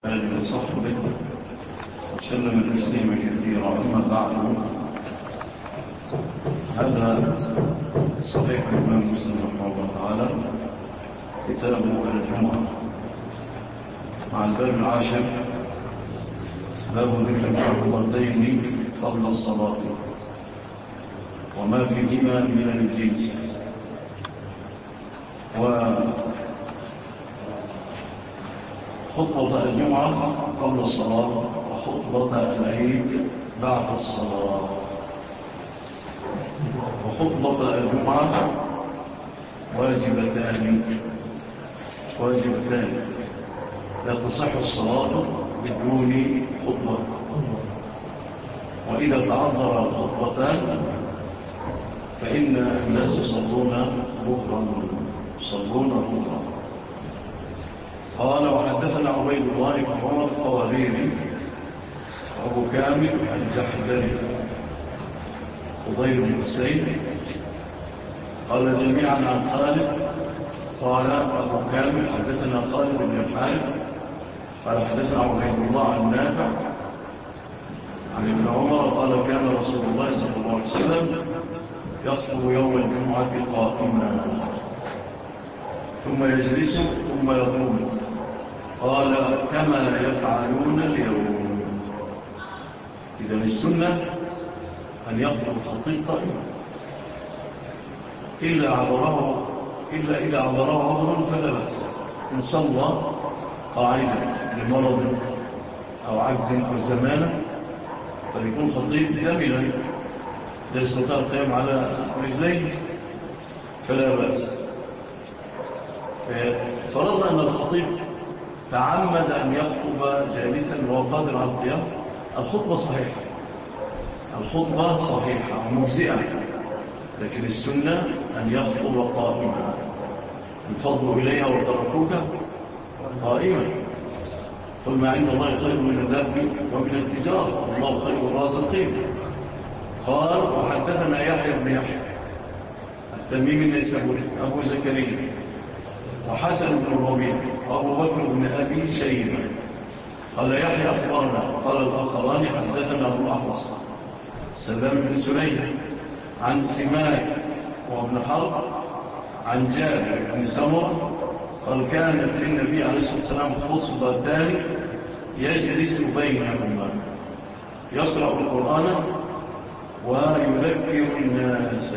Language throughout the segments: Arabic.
آله وصحبه وسلم تسليما كثيرا. أما بعد، هذا صحيح الإمام مسلم رحمه الله تعالى كتاب الجمعة مع الباب العاشر، باب ذكر الفرضين قبل الصلاة وما فيهما من الجنس. وخطبة الجمعة قبل الصلاة وخطبة العيد بعد الصلاة. وخطبة الجمعة واجبتان لا تصح الصلاة بدون خطبة، وإذا تعذر الخطبتان فإن الناس يصلون بكرا. قال: وحدثنا عبيد الله بن عمر الطواليني وأبو كامل الجحدري وضير بن حسين قال جميعا عن خالد. قال أبو كامل: حدثنا خالد بن الحارث قال حدثنا عبيد الله عن نافع عن ابن عمر قال: كان رسول الله صلى الله عليه وسلم يخطب يوم الجمعة قائما ثم يجلس ثم يقوم. قال: كما يفعلون اليوم. إذن السنة أن يخطب الخطيب قائما إلا إذا عذره عذر فلا بأس. إن صلى قاعدا لمرض أو عجز أو زمان فليكون خطيب زمنا لا يستطيع القيام على رجليه فلا بأس. فرضنا أن الخطيب تعمد أن يخطب جالسا وهو قادر على القيام، الخطبة صحيحة ومجزئة، لكن السنة أن يخطب قائما. الفضل إليها وتركوك قائما. قل ما عند الله خير من الذهب ومن التجارة والله خير الرازقين. قال: وحدثنا يحيى بن يحيى التميمي النيسابوري أبو زكريا وحسن بن الربيع وأبو بكر بن أبي شيبة قال يحيى أخبرنا. قال الآخران: حدثنا أبو الأحوص سلام بن سليم عن سماك وابن حرب عن جابر بن سمرة قال: كانت للنبي عليه الصلاة والسلام خطبتان يجلس بينهما يقرأ القرآن ويذكر الناس.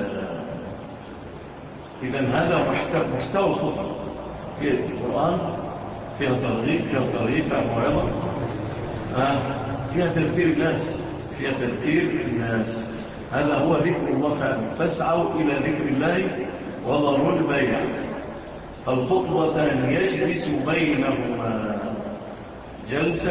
إذن هذا مستوى الخطبة في القرآن، فيها ترغيب فيها موعظة، فيها تذكير الناس. هذا هو ذكر الله فعلا. فاسعوا إلى ذكر الله وذروا البيع. الخطبتان يجلس بينهما جلسة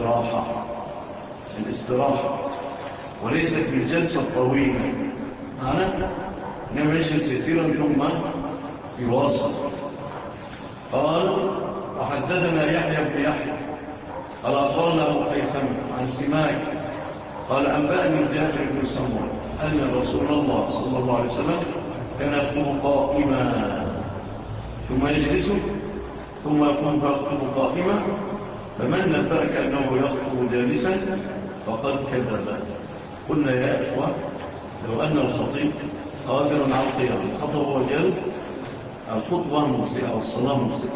الاستراحة وليست بالجلسة الطويلة، إنما يجلس يسيرا ثم يواصل. قال: وحدثنا يحيى بن يحيى قال أخبرنا أبو حيثم عن سماك قال: أنبأني جابر بن سمرة أن رسول الله صلى الله عليه وسلم كان يخطب قائما ثم يجلس ثم يقوم فيخطب قائما، فمن نبأك أنه يخطب جالسا فقد كذب. قلنا يا إخوة، لو أن الخطيب قادر على القيام الخطب هو جالس الخطبة مجزئة والصلاة مجزئة.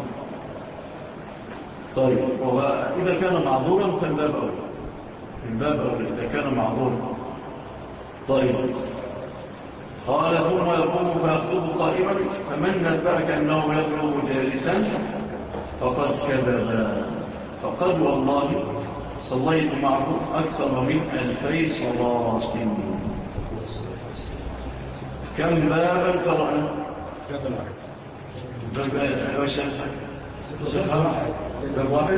طيب، وإذا كان معذورا فالباب أولى إذا كان معذورا. طيب، قال: ثم يقوم فيخطب قائما، فمن نبأك أنه يخطب جالسا فقد كذب. فقد والله صليت معكم أكثر من 2000 صلاة. كم بابا قرأنا؟ باب واحد.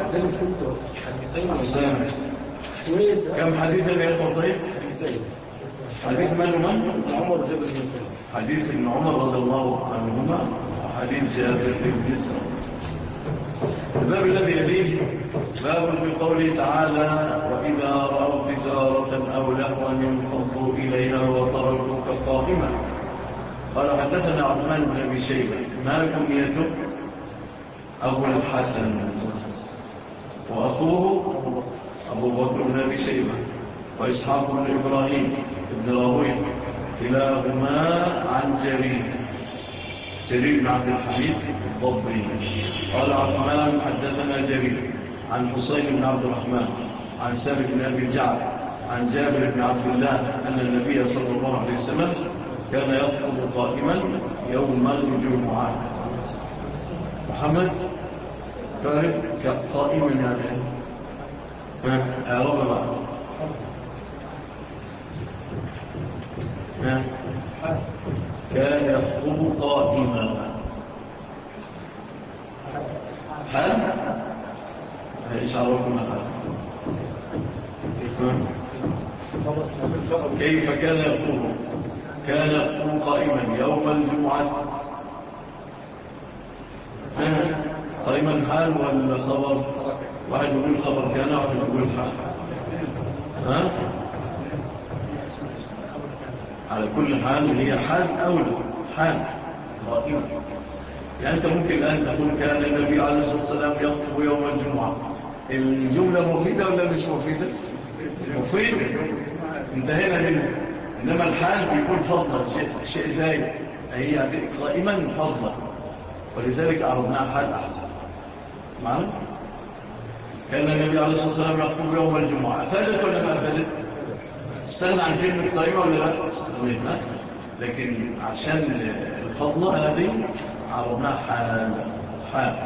كم حديثا يا فضيل؟ حديث من؟ حديث ابن عمر رضي الله عنهما وحديث جابر بن سمرة. الباب الذي يليه باب في قوله تعالى: وإذا رأوا تجارة أو لهوا انفضوا إليها وتركوك قائما. قال: حدثنا عثمان بن أبي شيبة ما كنيته أبو الحسن وأخوه أبو بكر بن أبي شيبة وإسحاق بن إبراهيم بن راهويه كلاهما عن جرير بن عبد الحميد الضبي. قال عثمان حدثنا جرير عن حسين بن عبد الرحمن عن ثابت بن أبي الجعد عن جابر بن عبد الله أن النبي صلى الله عليه وسلم كان يخطب قائما يوم الجمعة. محمد فارق قائما يعني أعرض بقى كان يخطب قائما حال إيش عرفنا كيف كان يخطب؟ كان يخطب قائما يوم الجمعة. قائما حال ولا خبر؟ واحد يقول خبر كان واحد يقول حال. على كل حال هي حال أولى حال قائمة. يعني أنت ممكن الآن تقول كان النبي عليه الصلاة والسلام يخطب يوم الجمعة. الجملة مفيدة ولا مش مفيدة؟ مفيدة، انتهينا منه. إنما الحال بيكون فضلا شيء زايد، هي قائما فضلا، ولذلك عرضناها حال أحسن. معنا؟ كان النبي عليه الصلاة والسلام يخطب يوم الجمعة. أفادت ولا ما أفادت؟ استغنى عن كلمة قائمة ولا لا؟ استغنى. لكن عشان الفضلة هذه عرضناها حال.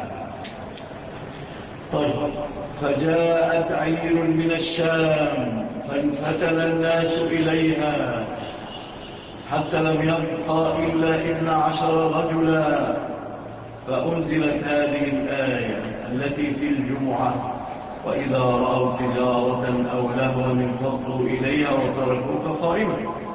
طيب. فجاءت عير من الشام فانفتن الناس إليها حتى لم يبقى إلا 12 رجلا، فأنزلت هذه الآية التي في الجمعة: وإذا رأوا تجارة أو لهوا انفضوا إليها وتركوك قائما.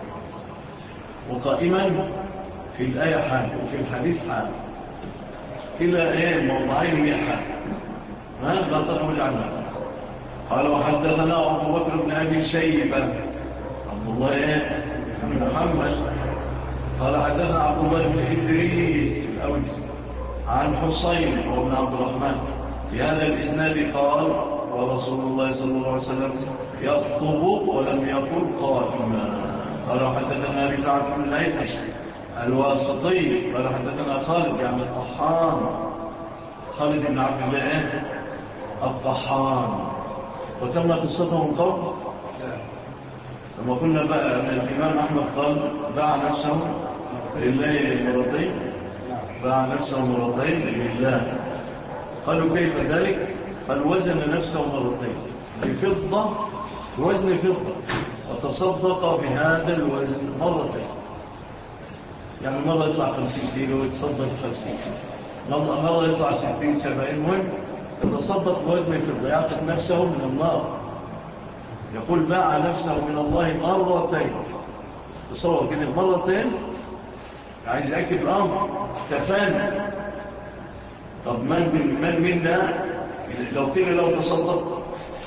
وقائما في الآية حال وفي الحديث حال، كلا موضعين هي حال، لا تخرج عنها. قال وحدثنا أبو بكر بن أبي شيبة عبد الله بن محمد قال حدثنا عبد الله بن إدريس الأوس عن حسين وابن عبد الرحمن في هذا الإسناد قال ورسول الله صلى الله عليه وسلم يخطب ولم يقل قائما. قال حدثنا رفاعة بن الأيتش الواسطي قال حدثنا خالد يعني الطحان، خالد بن عبد الله الطحان، وتم قصته من قبل لما قلنا بقى أن الإمام أحمد قال باع نفسه لله مرتين، باع نفسه مرتين لله. قالوا كيف ذلك؟ قال وزن نفسه مرتين بفضة بوزن فضة وتصدق بهذا الوزن مرتين. يعني مرة يطلع 50 كيلو ويتصدق 50، مرة يطلع 60 70، مهم يتصدق بوزن فضة يعتق نفسه من النار. يقول باع نفسه من الله مرتين. تصور كده مرتين، عايز يأكد الأمر تفاني. طب من منا لو قيل لو تصدق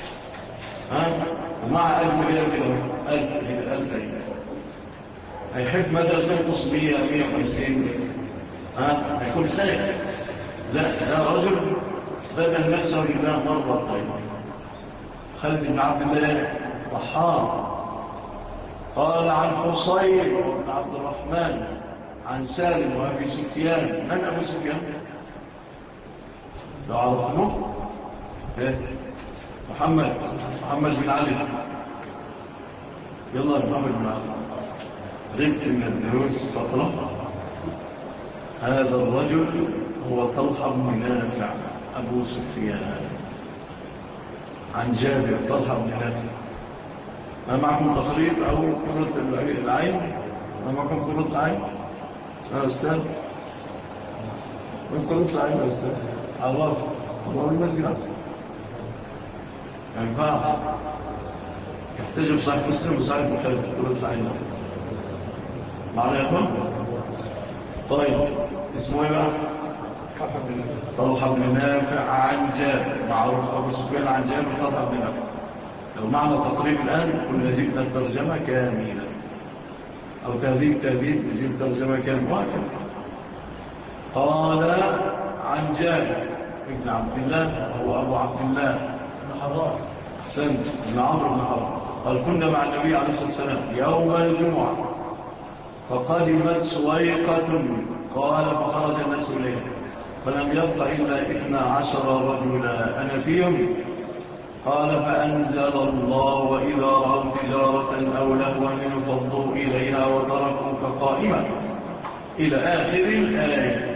ومع 1000 ريال كده 1000 هيحب مدى تنقص 100 150 هيكون خير. لا، ده رجل بدل نفسه لله مرتين. خالد بن عبد الله طحان قال عن حسين وابن عبد الرحمن عن سالم وابي سفيان. من ابو سفيان؟ لو عرفنه محمد بن علي. يلا محمد بن علي، غبت من الدروس فترة. هذا الرجل هو طلحة بن نافع أبو سفيان عن جابر. طلحة بن نافع. ما معكم تقريب أو كرة العين؟ ما معكم كرة العين يا أستاذ؟ وين كرة العين يا أستاذ؟ عراف الله المسجد أصلا ما ينفعش. يحتاج بصحيح مسلم وصحيح بخاري كرة العين معنا يا أخوان؟ طيب اسمه ايه بقى؟ طلحة بن نافع عن جابر. معروف أبو سفيان عن جابر طلحة بن نافع. لو معنى تقريب الآن كنا جبنا الترجمة كاملة، أو تهذيب نجيب ترجمة كاملة. قال عن جابر ابن عبد الله وهو أبو عبد الله أحسنت بن عمرو بن حرام قال كنا مع النبي عليه الصلاة والسلام يوم الجمعة فقدمت سويقة قال فخرج الناس إليه فلم يبق إلا 12 رجلا أنا فيهم قال فأنزل الله وإذا رأوا تجارة أو لهوا انفضوا إليها وتركوك قائما إلى آخر الآية.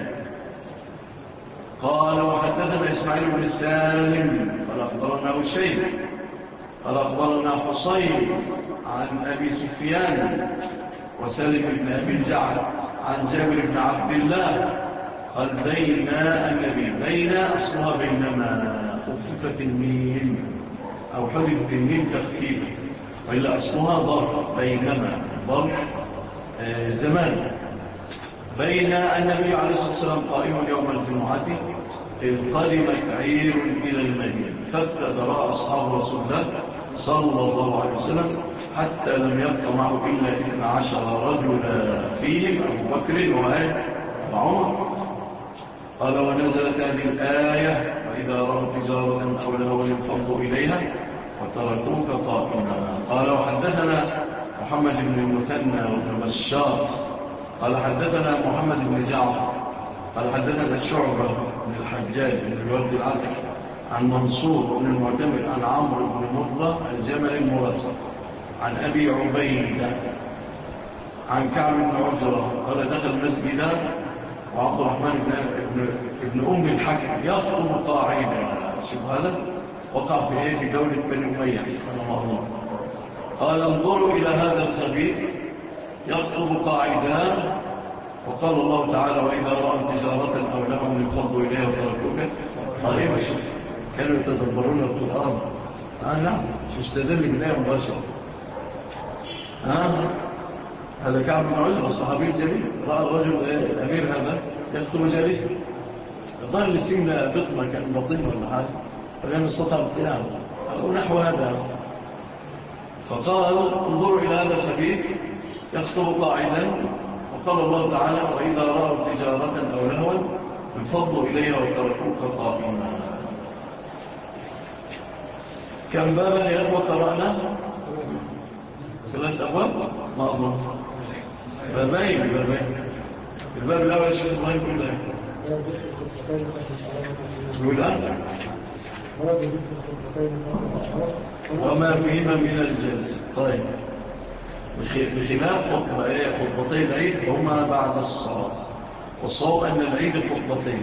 قال وحدثنا إسماعيل بن سالم قال أخبرنا الشيخ قال أخبرنا حصين عن أبي سفيان وسالم بن أبي الجعد عن جابر بن عبد الله قال بين النبي بين أصلها بينما خففت الميم أو حذفت الميم تخفيفا وإلا أصلها ظرف بينما ظرف زمان بين النبي عليه الصلاة والسلام قائم يوم الجمعة إذ قدمت عير إلى المدينة فابتدر أصحاب رسول الله صلى الله عليه وسلم حتى لم يبق معه إلا 12 رجلا فيهم أبو بكر وعمر. قال ونزلت هذه الآية وإذا رأوا تجارة أو لهوا انفضوا إليها وتركوك قائما. قال وحدثنا محمد بن المثنى وابن بشار قال حدثنا محمد بن جعفر قال حدثنا الشعبة بن الحجاج بن الورد العتك عن منصور بن المعتمر عن عمرو بن مرة الجمل المرسل عن أبي عبيدة عن كعب بن عجرة قال دخل مسجدا وعبد الرحمن ابن أم الحكم يخطب قاعدة. شوف هذا وقع في دولة بني أمية أنا مأمور. قال انظروا إلى هذا الخبيث يخطب قاعدة وقال الله تعالى وإذا رأوا تجارة أو لهم انفضوا إليها وتركوك قائما. شوف كانوا يتدبرون القرآن نعم مستدل بالآية مباشرة. هذا كعب بن عجرة الصحابي الجليل رأى الرجل الأمير هذا يخطب جالسا ظهر السين بطمة كان بطين ولا حاجة فلم يستطع القيام أو نحو هذا. فقال انظروا إلى هذا الخبيث يخطب قاعدا وقال الله تعالى وإذا رأوا تجارة أو لهوا انفضوا إليها وتركوك قائما. كم بابا يا أخوة قرأنا 3 أبواب ما أظن بابين الباب الأول الشيخ إبراهيم يقول ده يقول وما فيهما من الجلس. طيب بخلاف خطبتي العيد هما بعد الصلاة والصواب أن العيد خطبتين.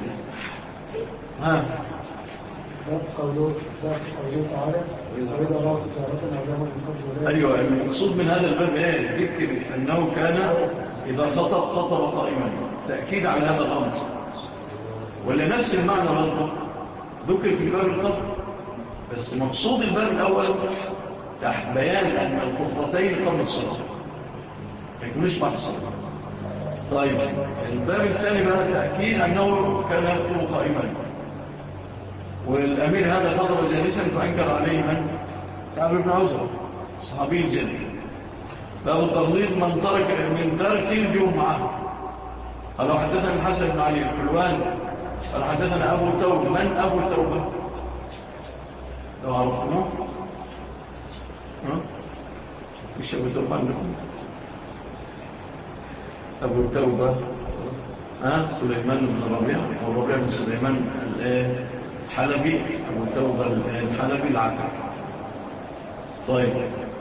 قوله تعالى وإذا الله تجارة أعلمه الفضل. أيوة المقصود من هذا الباب ذكر أنه كان إذا خطب قائما تأكيد على هذا الأمر ولا نفس المعنى برضه ذكر في الباب القبل بس مقصود الباب الأول تحت بيان أن الخطبتين قبل الصلاة ما يكونوش بعد الصلاة. طيب الباب الثاني بقى تأكيد أنه كان يخطب قائما والأمير هذا خطب جالسا فأنكر عليه من؟ كعب بن عجرة صحابي الجليل. باب التغليظ من ترك الجمعة. قالوا حدثنا الحسن بن علي الحلوان قال حدثنا أبو توبة. من أبو توبة؟ لو عرفتموه مش أبو توبة عندكم؟ أبو توبة سليمان بن ربيع والربيع بن سليمان الحلبي أبو توبة الحلبي العكر. طيب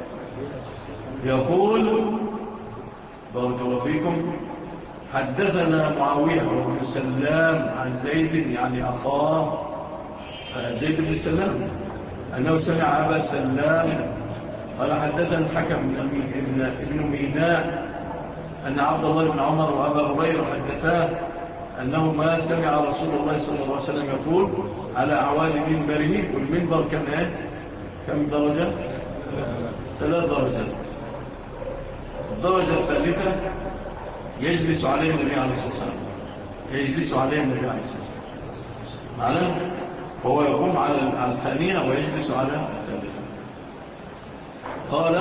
يقول بارك الله فيكم حدثنا معاوية بن سلام عن زيد يعني أخاه زيد بن سلام أنه سمع أبا سلام قال حدثنا الحكم ابن ميناء أن عبد الله بن عمر وأبا هريرة حدثاه أنه ما سمع رسول الله صلى الله عليه وسلم يقول على أعوال منبره والمنبر كم درجة؟ 3 درجات. الدرجة الثالثة يجلس عليه النبي عليه الصلاة والسلام معنا وهو يقوم على الثانية ويجلس على الثالثة. قال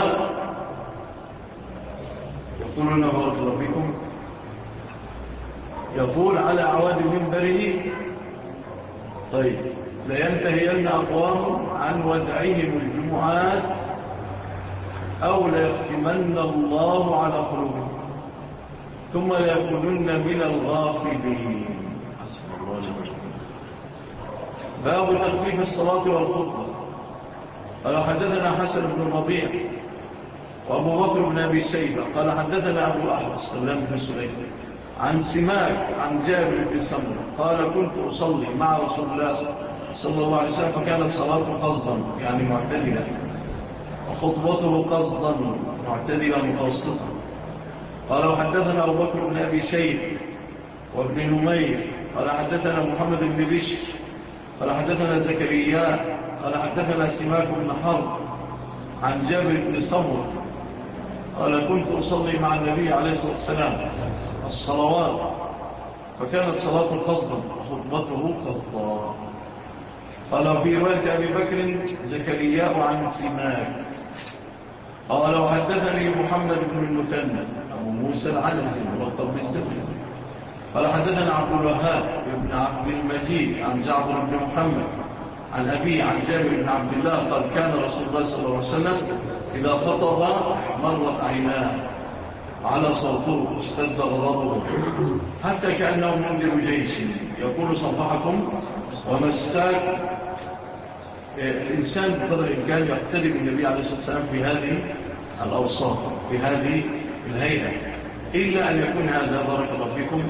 يقولون بارك الله فيكم يقول على أعواد منبره. طيب لينتهين أقوام عن ودعهم الجمعات أو ليختمن الله على قلوبهم ثم ليكونن من الغافلين. حسن الله جل. باب تخفيف الصلاة والخطبة. قال حدثنا حسن بن الربيع وأبو بكر بن أبي شيبة قال حدثنا أبو أحمد سلام بن سليم عن سماك عن جابر بن سمرة قال كنت أصلي مع رسول الله صلى الله عليه وسلم فكانت صلاته قصدا يعني معتدلة وخطبته قصدا معتدلة متوسطة. قال وحدثنا أبو بكر بن أبي شيبة وابن نمير قال حدثنا محمد بن بشر قال حدثنا زكريا قال حدثنا سماك بن حرب عن جابر بن سمرة قال كنت أصلي مع النبي عليه الصلاة والسلام الصلوات فكانت صلاته قصدا وخطبته قصدا. قال في رواية أبي بكر زكريا عن سماك قال وحدثني محمد بن المثنى أبو موسى العنزي ملقب بالسبل قال حدثنا عبد الوهاب بن عبد المجيد عن جعفر بن محمد عن أبي عن جابر بن عبد الله قال كان رسول الله صلى الله عليه وسلم إذا خطب مرت عيناه على صوته اشتد غضبه حتى كأنه منذر جيش يقول صبحكم ومساك. الإنسان بقدر الإمكان يقتدي بالنبي عليه الصلاة والسلام في هذه الأوصاف في هذه الهيئة إلا أن يكون هذا بارك الله فيكم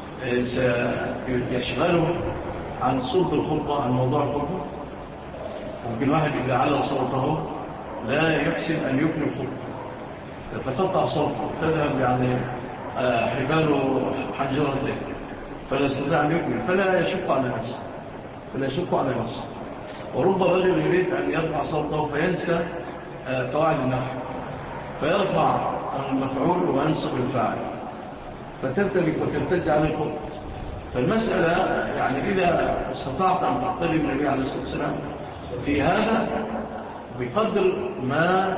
سيشغله عن صوت الخطبة عن موضوع الخطبة. ممكن واحد إذا على صوته لا يحسن أن يكمل الخطبة يتقطع صوته تذهب يعني حباله حنجرته فلا يستطيع أن يكمل فلا يشق على نفسه ورب رجل يريد أن يرفع صوته فينسى قواعد النحو فيرفع المفعول وينصب الفاعل فترتبك وترتج على الخطبة. فالمسألة يعني إذا استطعت أن تقتدي بالنبي عليه الصلاة والسلام في هذا بقدر ما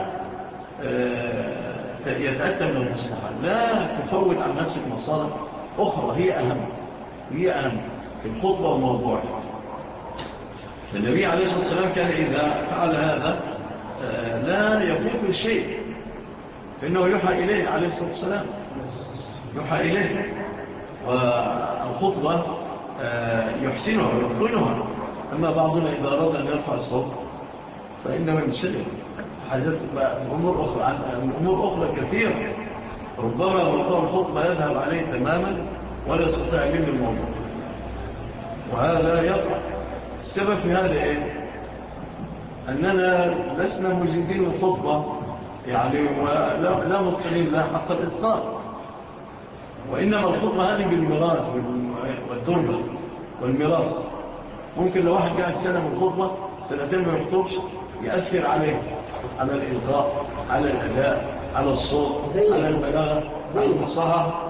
يتأتى من المصلحة لا تفوت عن نفسك مصالح أخرى هي أهم في الخطبة وموضوعها. النبي عليه الصلاة والسلام كان إذا فعل هذا لا يفوت شيء فإنه يوحى إليه عليه الصلاة والسلام يوحى إليه والخطبة يحسنها ويتقنها. أما بعضنا إذا أراد أن يرفع الصوت فإنما ينشغل حاجات أمور أخرى كثيرة ربما موضوع الخطبة يذهب عليه تماما ولا يستطيع يلم الموضوع وهذا يقع. السبب في هذا إيه؟ أننا لسنا مجيدين الخطبة يعني ولا متقنين لها حق الإتقان وإنما الخطبة هذه بالميراث والدربة والميراث. ممكن لو واحد قاعد سنة من الخطبة سنتين ما يخطبش يأثر عليه على الإلقاء على الأداء على الصوت على البلاغة على الفصاحة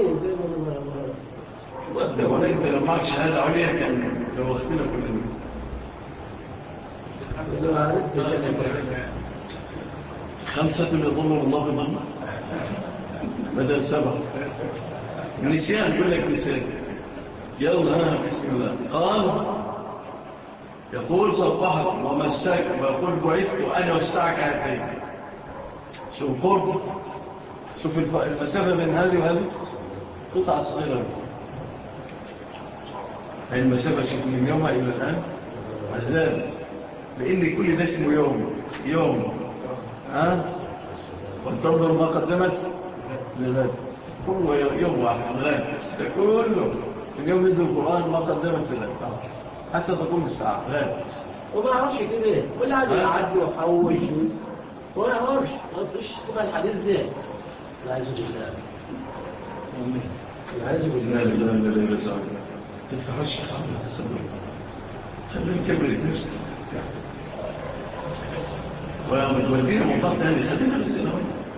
ولا أنت لو معك شهادة عليها كان لو اختنا كلنا 5 يظلم الله بظلم بدل 7 النسيان يقول لك نسيان يلا بسم الله. قال يقول صبحك ومساك ويقول بعثت أنا واستعك هاتين. شوف قرب شوف المسافة بين هذه وهذه قطعة صغيرة هذه المسافة شوف من يومها إلى الآن عزال لأن كل ده اسمه يوم وانتظر ما قدمت لذلك كله يوم واحد غير كله اليوم نزل القرآن ما قدمت لذلك حتى تقوم الساعة غير وما عرفش كده كل عاد يعدي وحوش وما عرفش ما فيش تبقى الحديث ده العياذ بالله العياذ بالله لا تتفحش خلي الكبر نفسك والدين مطاق تاني خلينا بالسنة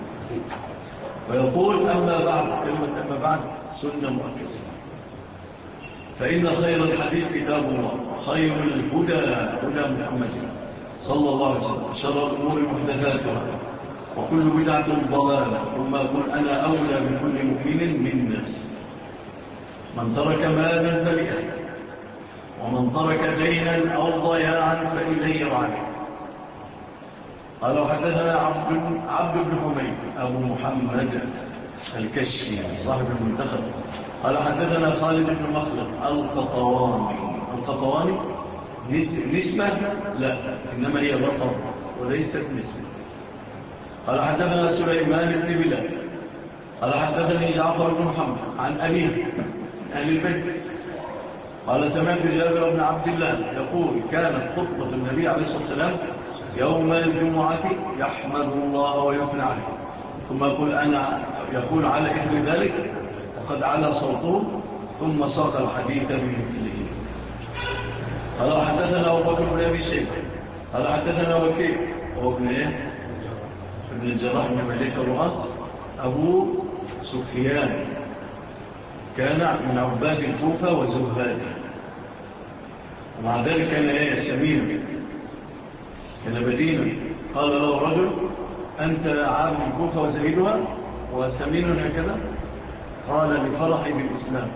ويقول أما بعد كلمة أما بعد سنة مؤكدة فإن خير الحديث كتاب الله خير الهدى هدى محمد صلى الله عليه وسلم شر الأمور محدثاتها وكل بدعة ضلالة ثم أقول أنا أولى بكل مؤمن من الناس من ترك مالا فلئا ومن ترك دينا أو ضياعا فإليه راجع. قال وحدثنا عبد بن حميد أبو محمد الكشي صاحب المنتخب قال حدثنا خالد بن مخلد القطواني نسمة لا إنما هي لقب وليست نسمة. قال حدثنا سليمان بن بلال قال حدثني جعفر بن محمد عن أبيه أهل البيت قال سمعت جابر بن عبد الله يقول كانت خطبة النبي عليه الصلاة والسلام يوم الجمعة يحمد الله ويثنى عليه ثم يقول على إثر ذلك وقد على صوته ثم ساق الحديث بمثله. قال حدثنا أبو بكر بن أبي شيبة قال حدثنا وكيع وابن إيه؟ ابن الجراح بن مليك الرؤاس أبو سفيان كان من عباد الكوفة وزهادها ومع ذلك كان إيه سمين كان بدينا. قال له رجل أنت عابد الكوفة وزهيدها وسمين هكذا؟ قال لفرحي بالإسلام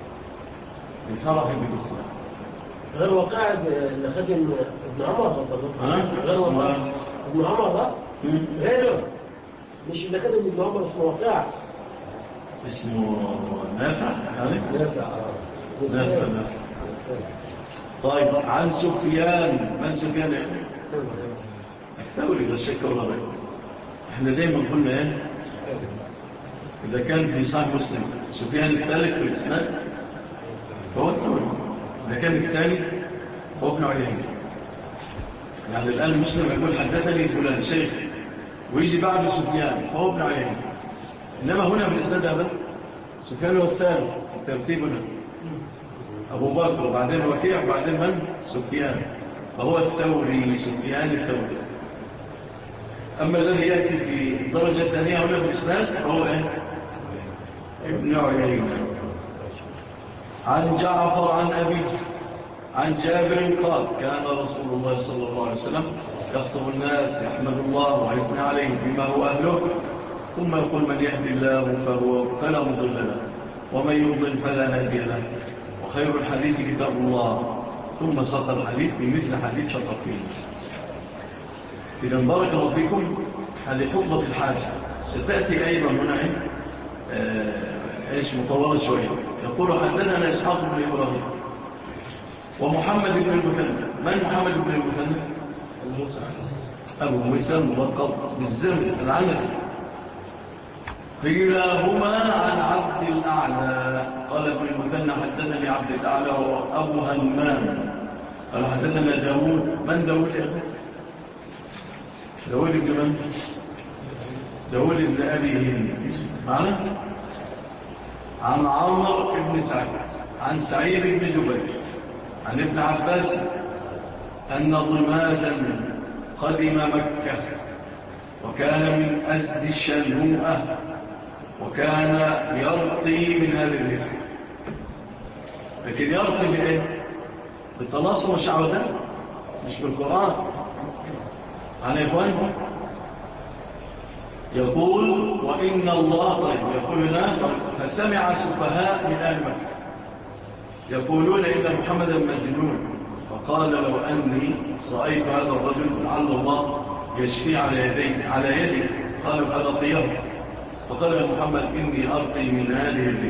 غير وقاعد اللي خدم ابن عمر غير وقاعد ابن عمر غيره مش اللي خدم ابن عمر اسمه وقاعد اسمه نافع نافع. طيب عن سفيان من سفيان الثوري لا شك ولا ريب. احنا دايما قلنا ايه اذا كان في صحيح مسلم سفيان الثالث في الاسناد فهو الثوري، اذا كان الثاني هو ابن عيينة. يعني الان مسلم يقول حدثني فلان شيخ ويجي بعد سفيان فهو ابن عيينة، انما هنا في الاسناد هذا سفيان هو الثالث ترتيبنا أبو بكر وبعدين وكيع وبعدين من؟ سفيان، فهو الثوري سفيان الثوري. أما الذي يأتي في الدرجة الثانية هنا في الإسناد فهو إيه؟ ابن عيينة. عن جعفر عن أبي عن جابر قال كان رسول الله صلى الله عليه وسلم يخطب الناس يحمد الله ويثني عليه بما هو أهله ثم يقول من يهدي الله فلا مضل له ومن يضل فلا هادي له وخير الحديث كتاب الله ثم ساق الحديث بمثل حديث شطرين. إذا بارك الله فيكم هذه خطبة الحاجة ستأتي أيضا هنا إيش مطولة شوية. يقول حدثنا إسحاق بن إبراهيم ومحمد بن المثنى. من محمد بن المثنى؟ أبو موسى الملقب بالزمن العنزي. كلاهما عن عبد الأعلى قال ابن المثنى حدثني عبد الأعلى وأبو همام قال حدثنا داود. من داود يا أخي؟ داود ابن من؟ داود ابن أبي هند معنا؟ عن عمر بن سعيد عن سعيد بن جبير عن ابن عباس أن ضمادا قدم مكة وكان من أسد الشنوءة وكان يرقي من هذه الريح. لكن يرقي بإيه؟ بالتلاصم والشعوذة مش بالقرآن. عن إخوان يقول وإن الله طيب يقول لنا فسمع سفهاء من أهل مكة يقولون إن محمدا مجنون فقال لو أني رأيت هذا الرجل لعل الله يشفي على يدي قال فلقيه فقال يا محمد إني أرقي من هذه الريح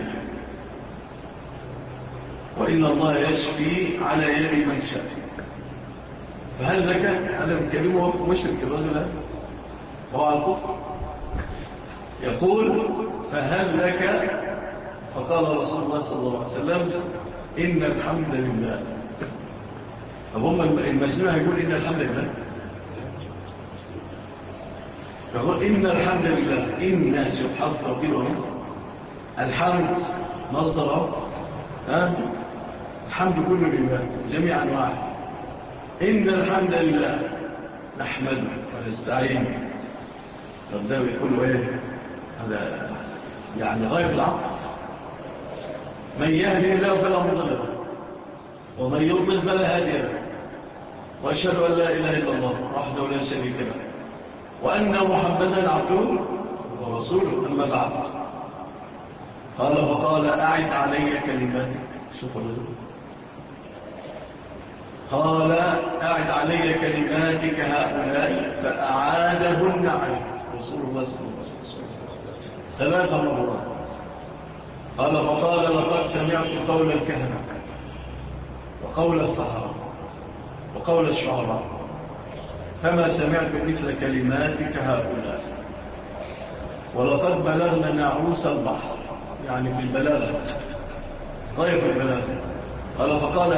وإن الله يشفي على يد من شاء. فهل لك هذا الكلمة مشرك الرجل هذا هو على الكفر يقول فهل لك فقال رسول الله صلى الله عليه وسلم إن الحمد لله. فهم المجنون هيقول إن الحمد لله يقول إن الحمد لله إن سبحانه توكيله الحمد مصدره الحمد كله لله جميع أنواعه. إن الحمد لله نحمده ونستعين. طب ده يقولوا إيه هذا يعني غير العقل. من يهدي الله فلا مضل له ومن يضلل فلا هادي له وأشهد أن لا إله إلا الله وحده لا شريك له وأن محمدا عبده ورسوله. أما بعد قال فقال أعد علي كلماتك. شوف قال أعد علي كلماتك هؤلاء فأعادهن عليه رسول الله صلى الله عليه وسلم 3 مرات. قال فقال لقد سمعت قول الكهنة وقول السحرة وقول الشعراء فما سمعت مثل كلماتك هؤلاء ولقد بلغنا نعوس البحر يعني في البلاغة طيب البلاغة. قال فقال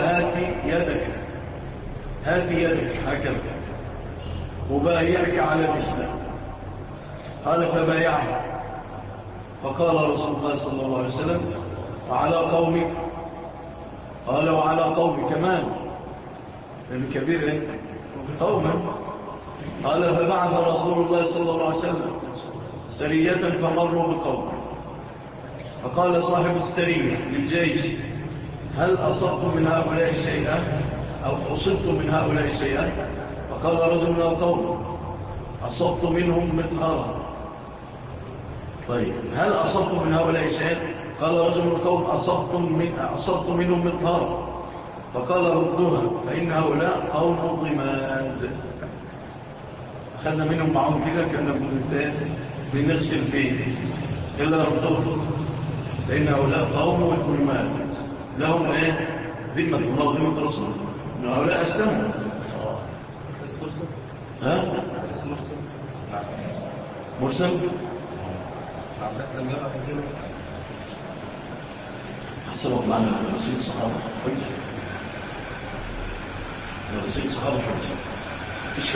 هاتي يدك هكذا وبايعك على الإسلام. قال فبايعه. فقال رسول الله صلى الله عليه وسلم وعلى قومك. قال وعلى قومك كمان لأن كبير قوما. قال فبعث رسول الله صلى الله عليه وسلم سرية فمروا بقوم. فقال صاحب السرية للجيش هل أصبتم من هؤلاء شيئا أو أصبتم من هؤلاء شيئا؟ فقال رجل من القوم أصبت منهم مطهرا. طيب هل أصبتم من هؤلاء شيئا؟ قال رجل من القوم أصبت منهم مطهرا. فقال ردوها فإن هؤلاء قوم ضماد. أخذنا منهم معهم كده كنا بنغسل فيه إلا ردوها فإن هؤلاء قوم ضماد لهم ذمة الله وذمة رسوله إن هؤلاء أسلموا. ها؟ مرسل؟ حسبت معنا رسيل الصحابة حجة رسيل الصحابة حجة إيش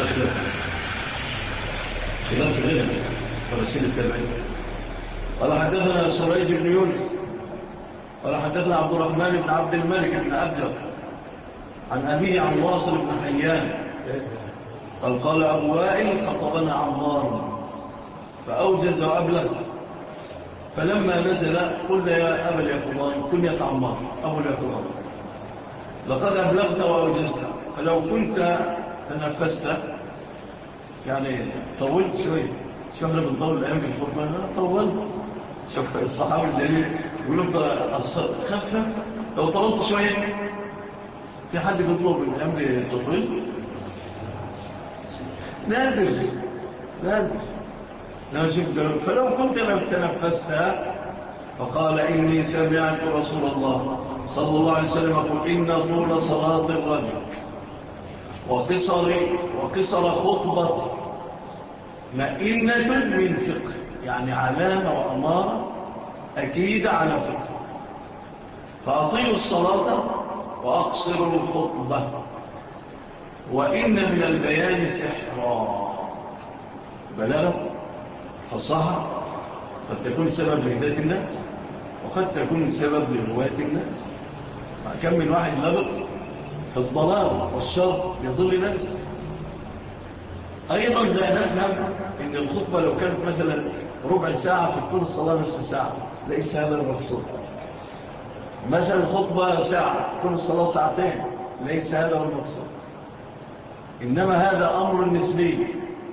خلاف غير ورسيل التابعين. قال حدثنا سريج بن يونس قال حدثنا عبد الرحمن بن عبد الملك بن أبجر عن أبيه عن واصل بن حيان قال أبو وائل خطبنا عمار فأوجز وأبلغ فلما نزل قلنا يا أبا اليقظان كنية عمار أبو اليقظان لقد أبلغت وأوجزت فلو كنت تنفست يعني طولت شوية شو احنا بنطول الأيام في الخطبة طولت. شوف الصحابة الجليل يقولوا خفف لو طولت شوية. في حد بيطلب الأيام تطول نادر لا شوف فلو كنت لم تنفستها. فقال إني سمعت رسول الله صلى الله عليه وسلم يقول إن طول صلاة الرجل وقصر خطبة مئنة من فقه يعني علامة وأمارة أكيد على فقه. فأطيلوا الصلاة وأقصروا الخطبة وإن من البيان سحرا. بلاغة فصاحة قد تكون سبب لهداية الناس وقد تكون سبب لرواية الناس. كم من واحد لبق في الضلال والشر يضل الناس. أيضا لا نفهم إن الخطبة لو كانت مثلا ربع ساعة فتكون الصلاة نصف ساعة ليس هذا المقصود. مثلا الخطبة ساعة تكون الصلاة ساعتين ليس هذا المقصود. إنما هذا أمر نسبي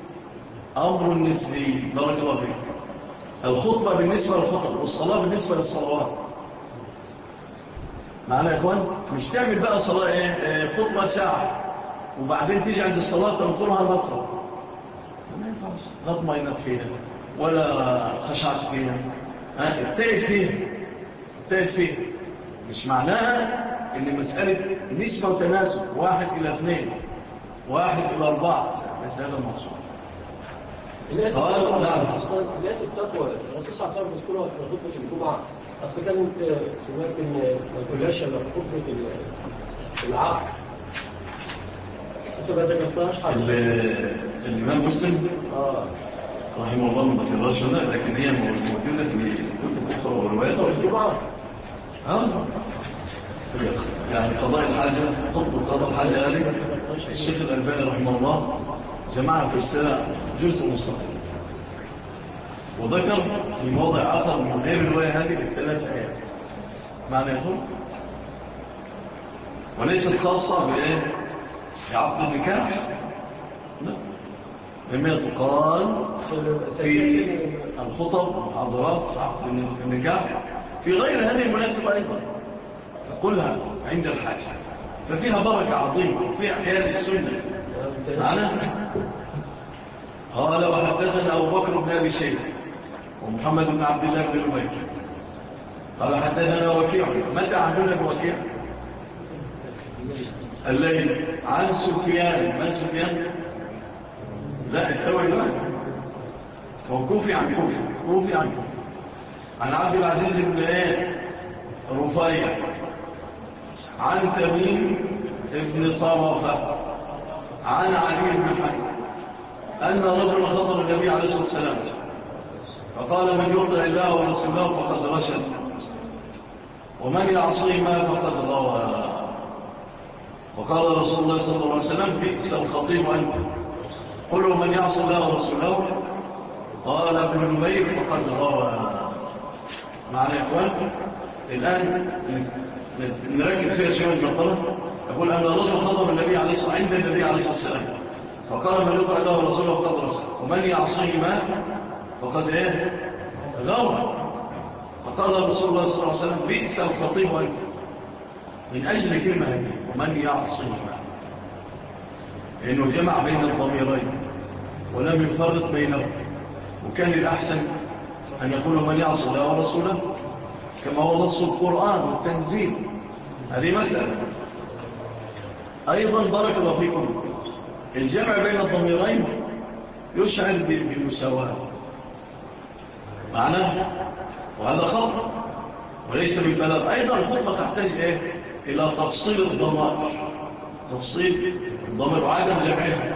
بارك الله فيك. الخطبة بالنسبة للخطب والصلاة بالنسبة للصلوات معنا يا إخوان. مش تعمل بقى صلاة خطبة ساعة وبعدين تيجي عند الصلاة تنقرها نقرأ ما ينفعش غضمة ينك فيها ولا خشعت فيها ابتعد فيها. مش معناها ان مسألة نسبة وتناسب 1:2 1:4 بس هذا المقصود. قال نعم لا التقوى الرسول صلى الله عليه وسلم يذكرها في خطبة الجمعة. أصل كانت سمعت إن ما كلهاش إلا في خطبة العقد. أنت ما ذكرتهاش حاجة. الإمام مسلم رحمه الله ما ذكرهاش هنا لكن هي موجودة في كتب أخرى وروايات الجمعة. يعني قضاء الحاجة خطبة قضاء الحاجة هذه الشيخ الألباني رحمه الله جمعها في رسالة جزء مستقل وذكر في موضع آخر من غير الرواية هذه ب3 آيات معنى يقول وليست خاصة بعقد النكاح لا لما تقال في الخطب والمحاضرات في عقد النكاح في غير هذه المناسبة أيضا تقولها عند الحاجة ففيها بركة عظيمة وفيها أحيان السنة معنا. قال وحدثنا أبو بكر بن أبي شيبة ومحمد بن عبد الله بن نمير قال حدثنا وكيع. متى عندنا بوكيع؟ الليل. عن سفيان. من سفيان؟ لا الثوري لا، هو كوفي عن كوفي عن عبد العزيز بن رفيع عن تميم ابن طرفة عن علي بن حنبل أن رجل خطر النبي عليه الصلاة والسلام فقال من يطع الله ورسوله فقد رشد ومن يعصيهما فقد غوى. وقال رسول الله صلى الله عليه وسلم بئس الخطيب أنت. قلوا من يعصي الله ورسوله قال ابن نمير فقد غوى. معنى يا إخوان الآن نركز فيها شوية المطلب. يقول أن رجل خطر النبي عليه الصلاة عند النبي عليه الصلاة والسلام فقال من يطع الله ورسوله فقد رسل ومن يعصيهما فقد غوى. فقال رسول الله صلى الله عليه وسلم بئس الخطيب أنت من أجل كلمة هذه ومن يعصيهما، لأنه جمع بين الضميرين ولم يفرق بينهم، وكان الأحسن أن يقول من يعصي الله ورسوله كما هو نص القرآن والتنزيل. هذه مسألة. أيضا بارك الله فيكم الجمع بين الضميرين يشعر بالمساواة معناه، وهذا خطأ وليس بالبلاغ. أيضا الخطبة تحتاج إلى تفصيل الضمائر، تفصيل الضمائر وعدم جمعها.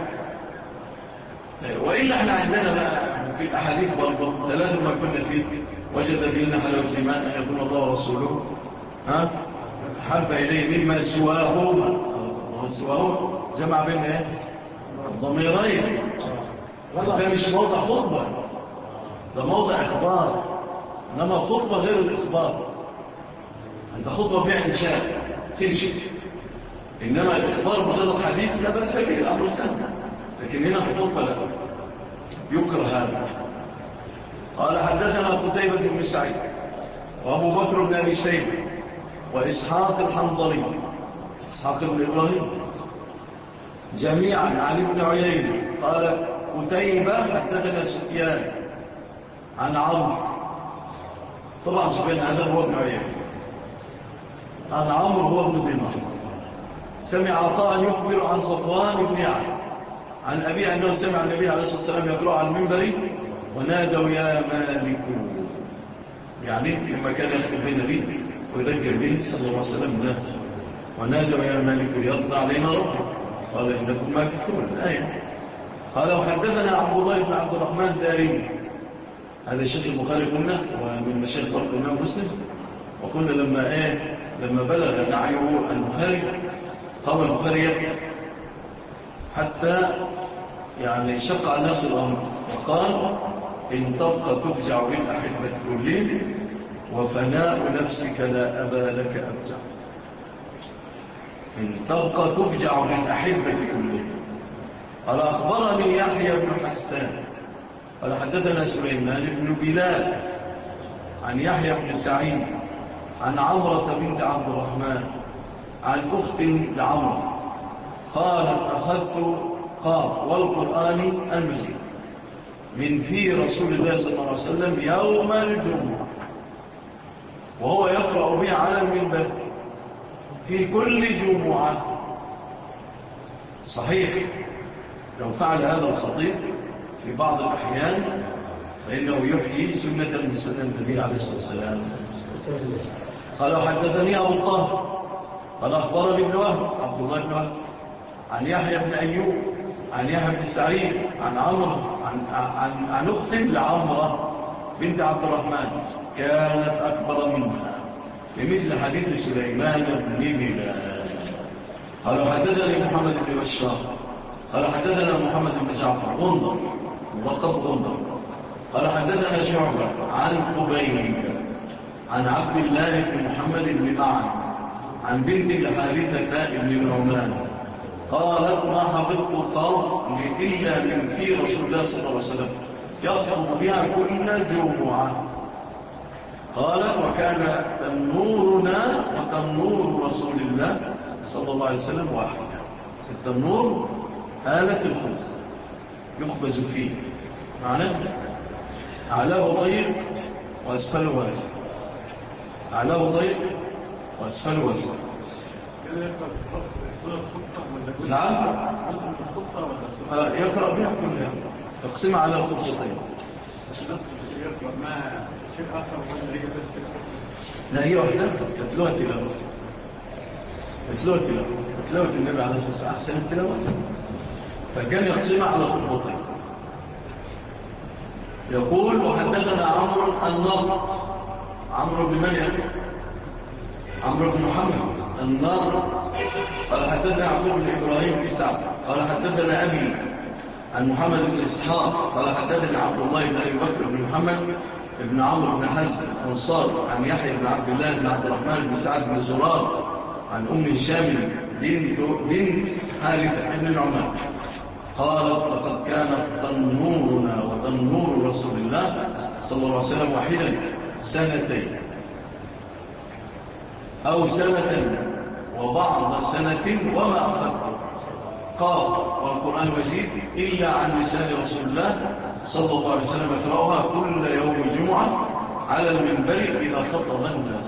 وإلا احنا عندنا بقى في الأحاديث برضه ثلاثة ما كنا فيه وجد فينا حلاوة الإيمان أن يكون الله ورسوله حب إليه مما سواهما. سواهما جمع بين الضميرين. ده مش موضع خطبة، ده موضع إخبار، إنما الخطبة غير الإخبار. أنت خطبة فيها إنشاء تنشئ، إنما الإخبار مجرد حديث لا بأس به الأمر السنة، لكن هنا الخطبة لا يكره هذا. قال حدثنا قتيبة بن سعيد وأبو بكر بن أبي شيبة وإسحاق الحنظلي إسحاق بن إبراهيم جميعا عن ابن عيينة قال قتيبة حدثنا سفيان عن عمرو. طبعا سفيان هذا هو ابن عيينة، عن عمرو هو ابن دينار. سمع عطاء يخبر عن صفوان بن يعلى عن أبي أنه سمع النبي عليه الصلاة والسلام يقرأ على المنبر ونادوا يا مالك، يعني لما كان يخطب بين النبي ويذكر به صلى الله عليه وسلم ذاته ونادوا يا مالك ليقضى علينا ربه قال إنكم ما تكتبون الآية. قال وحدثنا عبد الله بن عبد الرحمن دارين، هذا الشيخ البخاري قلنا ومن مشايخ فرق الإمام مسلم، وقلنا لما بلغ نعيه البخاري قام البخاري يبكي حتى يعني شق على الناس الأمر وقال إن تبقى تفجع بالأحبة كلهم وفناء نفسك لا أبا لك أبجع. إن تبقى تفجع بالأحبة كلهم. قال أخبرني يحيى بن حسان قال حدثنا سليمان بن بلال عن يحيى بن سعيد عن عمرة بنت عبد الرحمن عن أخت لعمرة قالت أخذت قاف والقرآن المجيد من في رسول الله صلى الله عليه وسلم يوم الجمعة وهو يقرأ به على المنبر في كل جمعة. صحيح لو فعل هذا الخطيب في بعض الأحيان فإنه يحيي سنة من سنة النبي عليه الصلاة والسلام. قال حدثني أبو الطاهر قال أخبرني ابن وهب عبد الله بن وهب عن يحيى بن أيوب عن يحيى بن سعيد عن عمرو عن أخت لعمرة بنت عبد الرحمن كانت أكبر منها بمثل حديث سليمان بن بلال. قال حدثني محمد بن بشار قال حدثنا محمد بن جعفر غندر ملقب غندر قال حدثنا شعبة عن قبيل عن عبد الله بن محمد بن معن عن بنت لحارثة بن نعمان قالت ما حفظت قرض إلا من في رسول الله صلى الله عليه وسلم يخطب بها كل جمعة. قال وكان تنورنا وتنور رسول الله صلى الله عليه وسلم واحد. التنور آلة الخبز يخبز فيه، معناه أعلاه ضيق وأسفله واسع، أعلاه ضيق وأسفله واسع. نعم، يقرأ بها كلها، تقسم على الخطوتين. لا، هي واحدة تتلوها تلاوة، تلاوة النبي عليه الصلاة والسلام أحسن التلاوة، فكان يقسمها على خطوتين. يقول وحدثنا عمرو النضر، عمرو بن من يقول؟ عمرو بن محمد النضر قال حدثنا عبد بن إبراهيم بن سعد قال حدثنا أبي عن محمد بن إسحاق قال حدثنا عبد الله بن أبي بكر بن محمد بن عمرو بن حزم الأنصار عن يحيى بن عبد الله بن عبد الرحمن بن سعد بن زرار عن أم هشام بنت حارثة بن النعمان قالت لقد كانت تنورنا وتنور رسول الله صلى الله عليه وسلم واحدا سنتين أو سنة وبعض سنة وما أخذته قال والقرآن مجيد إلا عن لسان رسول الله صلى الله عليه وسلم يقرأها كل يوم الجمعة على المنبر إذا خطب الناس.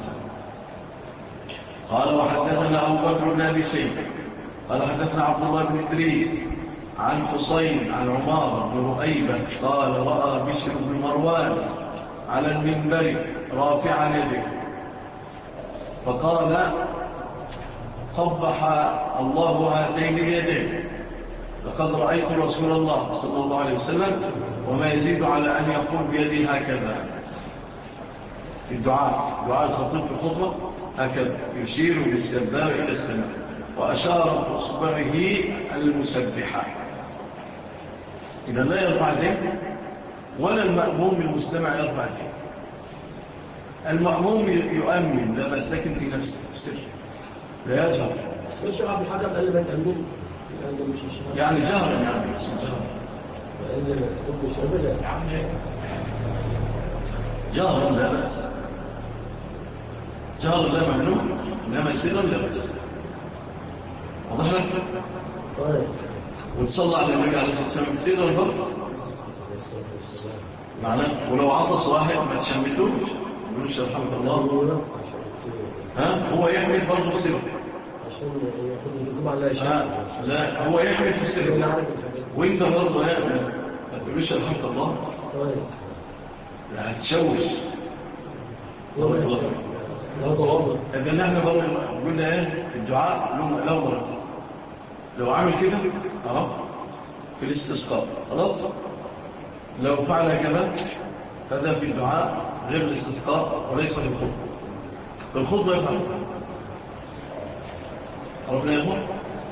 قال وحدثنا أبو بكر بن أبي شيبة قال حدثنا عبد الله بن إدريس عن حسين عن عمار بن رؤيبة قال رأى بشر بن مروان على المنبر رافعا يده فقال قبح الله هاتين اليدين لقد رأيت رسول الله صلى الله عليه وسلم وما يزيد على أن يقول بيدي هكذا في الدعاء، دعاء الخطيب في الخطبة هكذا يشير بالسبابة إلى السماء وأشار بأصبعه المسبحة. إذا لا يرفع يديه ولا المأموم المستمع يرفع يديه. المأموم يؤمن لا بس لكن في نفسه سر لا يجهر. مش عبد الحكم قال لي ما تأمن يعني جهرا يعني بس جهرا لا بأس، جهرا لا ممنوع إنما سرا لا بأس. واضح لك؟ وتصلى على النبي عليه الصلاة والسلام سرا برضه معناه. ولو عطس واحد ما تشمتوش يقولوش رحمة الله هو يحمل برضه سر عشان ياخد الجمعة لا هو يحمل في السر وانت برضه ما تقولوش رحمة الله يعني تشوش إذا نحن برضه قلنا الدعاء لو مرة لو عمل كده في الاستسقاء خلاص، لو فعل كذا هذا في الدعاء غير الاستسقاء وليس في الخطبة. في الخطبة يفعل عرفنا يا أخوان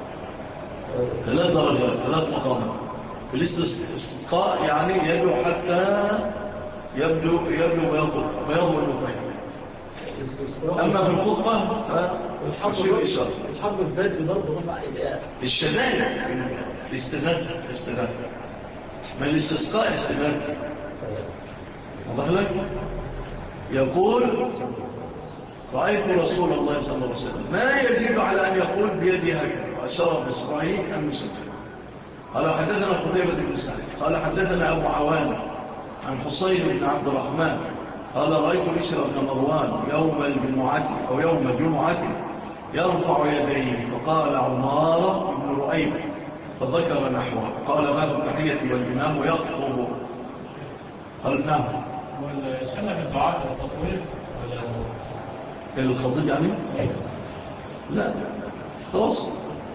3 درجات 3 مقامات. في الاستسقاء يعني يدعو حتى يبدو بياض المطعم. أما في الخطبة فشيء إشارة. الحرب البادئ برضه رفع إلياء الشدائد الاستغاثة ما الاستسقاء استغاثة. واضح لك؟ يقول رأيت رسول الله صلى الله عليه وسلم ما يزيد على أن يقول بيدي هكذا وأشار بإصبعه المسبح. قال حدثنا قتيبة بن سعيد قال حدثنا أبو عوان عن حسين بن عبد الرحمن قال رأيت بشر بن مروان يوم الجمعة أو يوم الجمعة يرفع يديه فقال عمار بن رؤيب فذكر نحوه قال باب التحية والإمام يخطب. قال نعم والسنة في الدعاء التطوير ولا الخطيب يعني لا توصل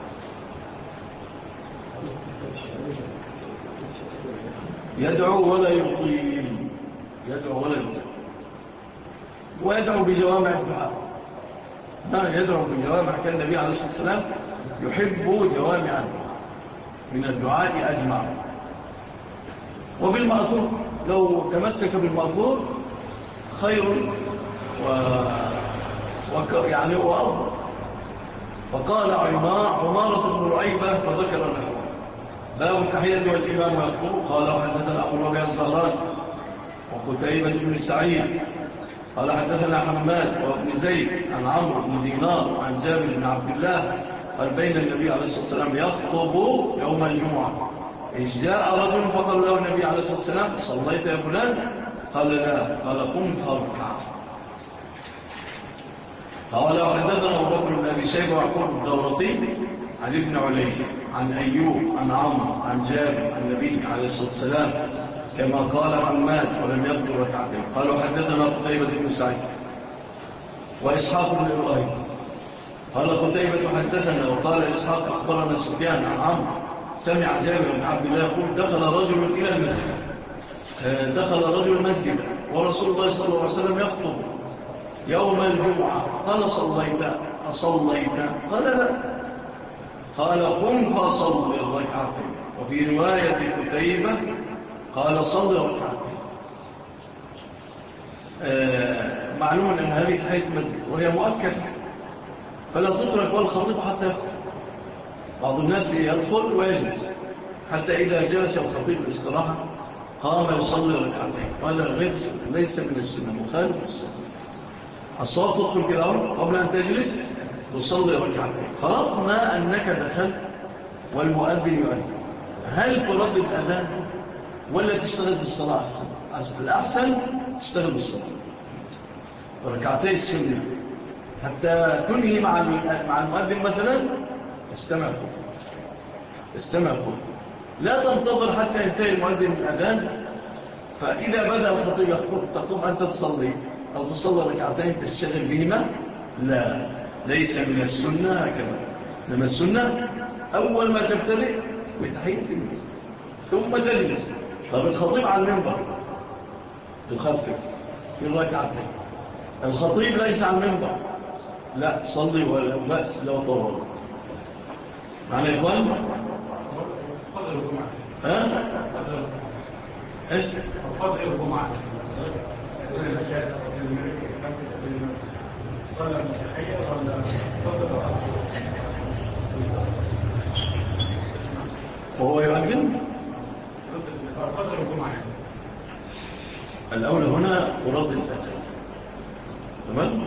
يدعو ولا يطيل ويدعو بجوامع الدعاء. يدعو بجوامع كان النبي عليه الصلاة والسلام يحب جوامع من الدعاء أجمع. وبالمأثور لو تمسك بالمأثور خير يعني وأفضل. وقال عمارة بن رؤيبة فذكر له باب التحية والإمام يقول قال وحدثنا أبو ربيع الزهران وقتيبة بن سعيد قال حدثنا حماد وابن زيد عن عمرو بن دينار عن جابر بن عبد الله قال بين النبي عليه الصلاة والسلام يخطب يوم الجمعة إذ جاء رجل فقال له النبي عليه الصلاة والسلام صليت يا فلان؟ قال لا. قال قم فاركع. قال وحدثنا أبو بكر بن أبي شيبة ويعقوب الدورقي عن ابن علي عن أيوب عن عمرو عن جابر عن النبي عليه الصلاة والسلام كما قال حماد ولم يذكر ركعتين. قال وحدثنا قتيبة بن سعيد وإسحاق بن إبراهيم قال قتيبة حدثنا وقال إسحاق أخبرنا سفيان عن عمرو سمع جابر بن عبد الله يقول دخل رجل إلى المسجد دخل رجل مسجد ورسول الله صلى الله عليه وسلم يخطب يوم الجمعة. قال أصليت؟ قال لا. قال قم فصل الركعتين. وفي رواية قتيبة قال صل ركعتين. معلوم أن هذه تحية مسجد وهي مؤكدة فلا تترك والخطيب حتى يخطب. بعض الناس يدخل ويجلس حتى إذا جلس الخطيب الاستراحة قام يصلي ركعتين. قال ليس من السنة مخالف السنة. الصواب تدخل كده قبل أن تجلس تصلي ركعتين. فرضنا أنك دخلت والمؤذن يؤذن، هل ترد الأذان ولا تشتغل بالصلاة؟ الأحسن تشتغل بالصلاة ركعتين السنة حتى تنهي مع المؤذن مثلا. استمع فوق لا تنتظر حتى ينتهي المؤذن الأذان، فإذا بدأ الخطيب يخطب تقوم أنت تصلي أو تصلي ركعتين تشتغل بهما. لا، ليس من السنة هكذا. لما السنة أول ما تبتدئ بتحية المسجد ثم تجلس. طب الخطيب على المنبر تخفف في الركعتين. الخطيب ليس على المنبر، لا صلي ولا بأس لو طول. معنى إخوان قدر الجمعة إيش؟ قدر الجمعة صلى المسيحية ولا وهو يؤذن قدر الجمعة. الأولى هنا مراد الأذان. تمام.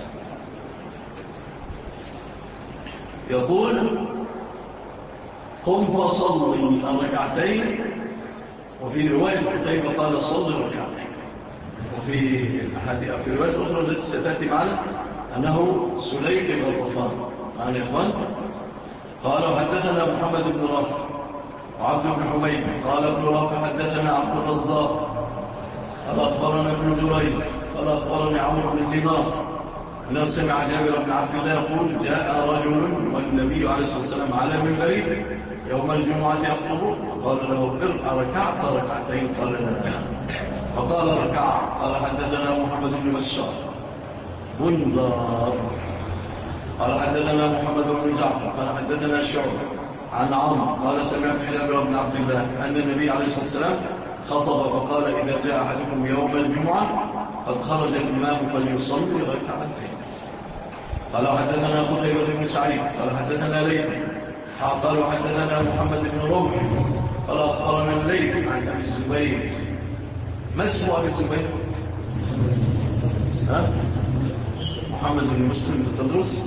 يقول قم فصلي الركعتين. وفي رواية قتيبة قال صلي الركعتين. وفي الرواية الأخرى التي ستأتي معنا أنه سليك الغطفان. معنا يا إخوان. قال وحدثنا محمد بن رافع وعبد بن حميد قال ابن رافع حدثنا عبد الرزاق قال أخبرنا ابن جريج قال أخبرني عمرو بن دينار أنه سمع جابر بن عبد الله يقول جاء رجل والنبي عليه الصلاة والسلام على منبره يوم الجمعة يخطب قال له اركع ركعت ركعتين؟ قال لا. فقال ركع. قال حدثنا محمد بن بشار بندار قال حدثنا محمد بن جعفر قال حدثنا شعبة عن عمرو قال سمعت جابر بن عبد الله أن النبي عليه الصلاة والسلام خطب فقال إذا جاء أحدكم يوم الجمعة قد خرج الإمام فليصلي ركعتين. قال حدثنا قتيبة بن سعيد قال حدثنا ليث قال حدثنا محمد بن رمح قال أخبرنا الليث عن أبي الزبير. ما اسم أبي الزبير؟ محمد بن مسلم بن تدرس